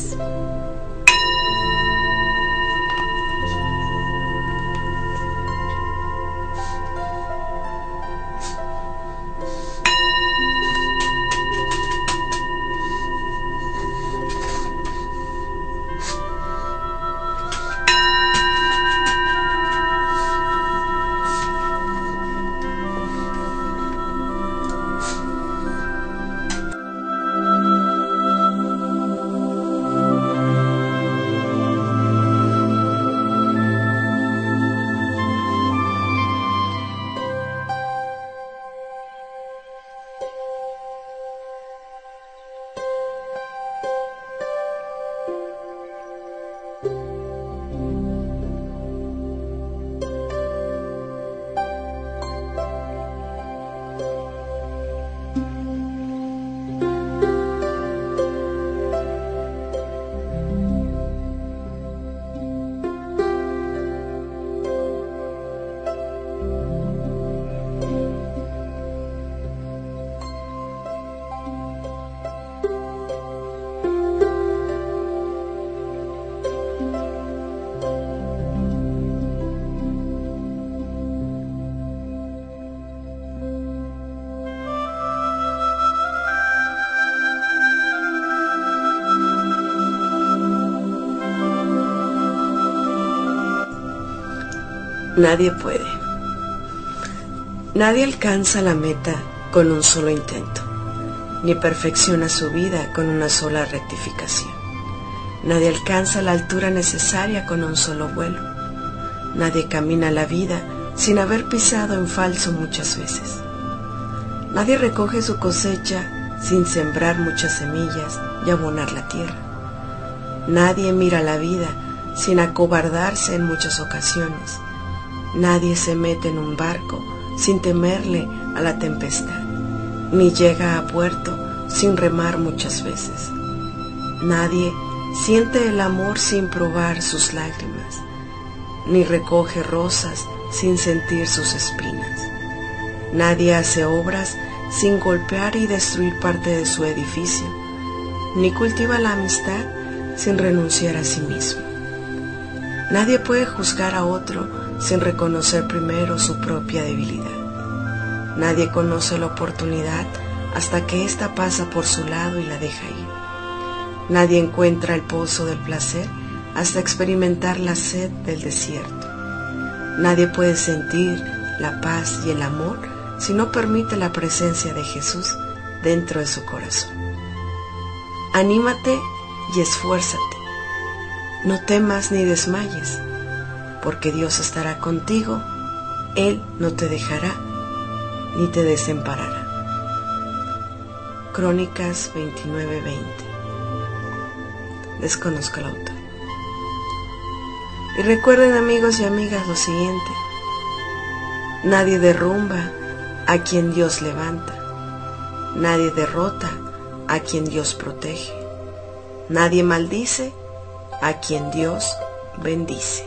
Nadie puede. Nadie alcanza la meta con un solo intento, ni perfecciona su vida con una sola rectificación. Nadie alcanza la altura necesaria con un solo vuelo. Nadie camina la vida sin haber pisado en falso muchas veces. Nadie recoge su cosecha sin sembrar muchas semillas y abonar la tierra. Nadie mira la vida sin acobardarse en muchas ocasiones. Nadie se mete en un barco sin temerle a la tempestad, ni llega a puerto sin remar muchas veces. Nadie siente el amor sin probar sus lágrimas, ni recoge rosas sin sentir sus espinas. Nadie hace obras sin golpear y destruir parte de su edificio, ni cultiva la amistad sin renunciar a sí mismo. Nadie puede juzgar a otro sin reconocer primero su propia debilidad. Nadie conoce la oportunidad hasta que ésta pasa por su lado y la deja ir. Nadie encuentra el pozo del placer hasta experimentar la sed del desierto. Nadie puede sentir la paz y el amor si no permite la presencia de Jesús dentro de su corazón. Anímate y esfuérzate. No temas ni desmayes, porque Dios estará contigo. Él no te dejará ni te desamparará. Crónicas veintinueve veinte. Desconozco el autor. Y recuerden, amigos y amigas, lo siguiente: nadie derrumba a quien Dios levanta, nadie derrota a quien Dios protege, nadie maldice a quien Dios bendice.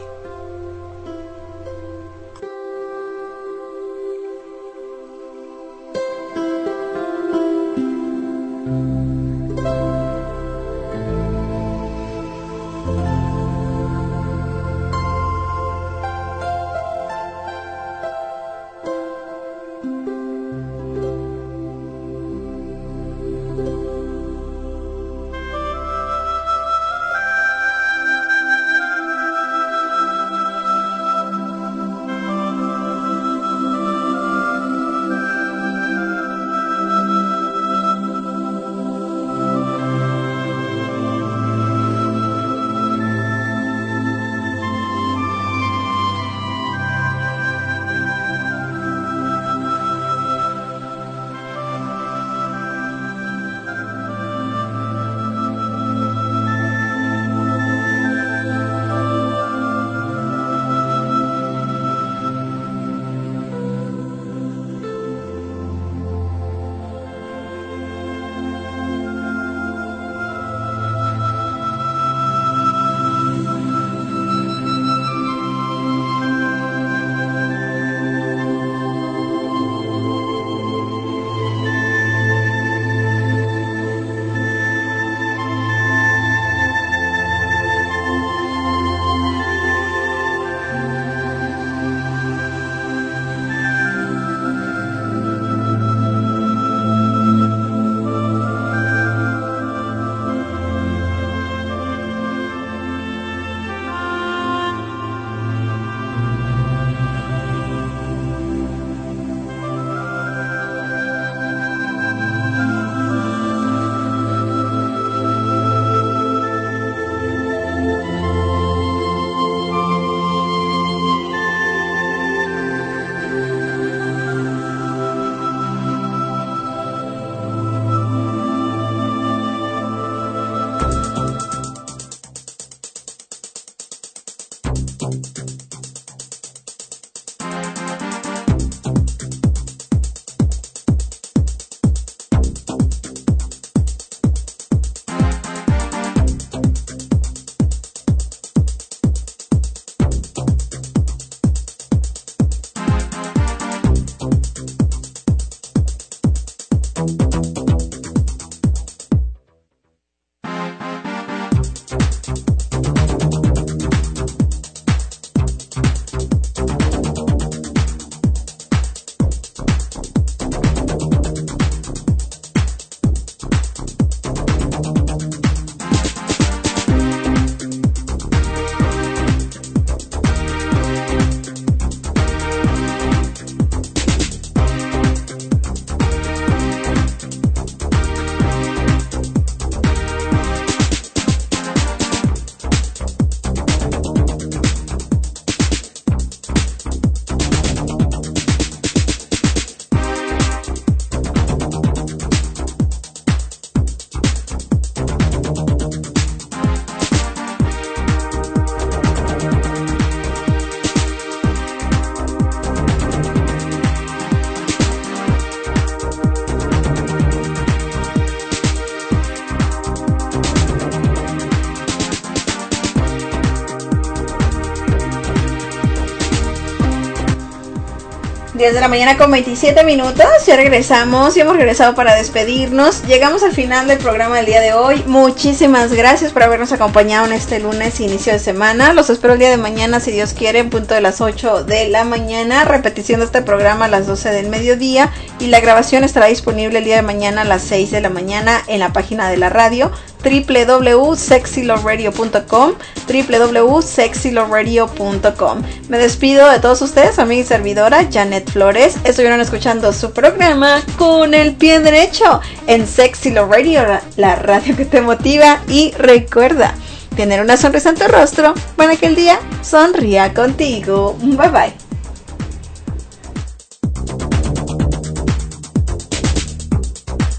diez de la mañana con veintisiete minutos. Ya regresamos y hemos regresado para despedirnos. Llegamos al final del programa del día de hoy. Muchísimas gracias por habernos acompañado en este lunes, inicio de semana. Los espero el día de mañana, si Dios quiere, en punto de las ocho de la mañana. Repetición de este programa a las doce del mediodía. Y la grabación estará disponible el día de mañana a las seis de la mañana en la página de la radio doble u doble u doble u punto sexy love radio punto com, doble u doble u doble u punto sexy love radio punto com. Me despido de todos ustedes, amiga y servidora Janet Flores. Estuvieron escuchando su programa Con el Pie Derecho en Sexy Love Radio, la radio que te motiva. Y recuerda, tener una sonrisa en tu rostro para que el día sonría contigo. Bye bye.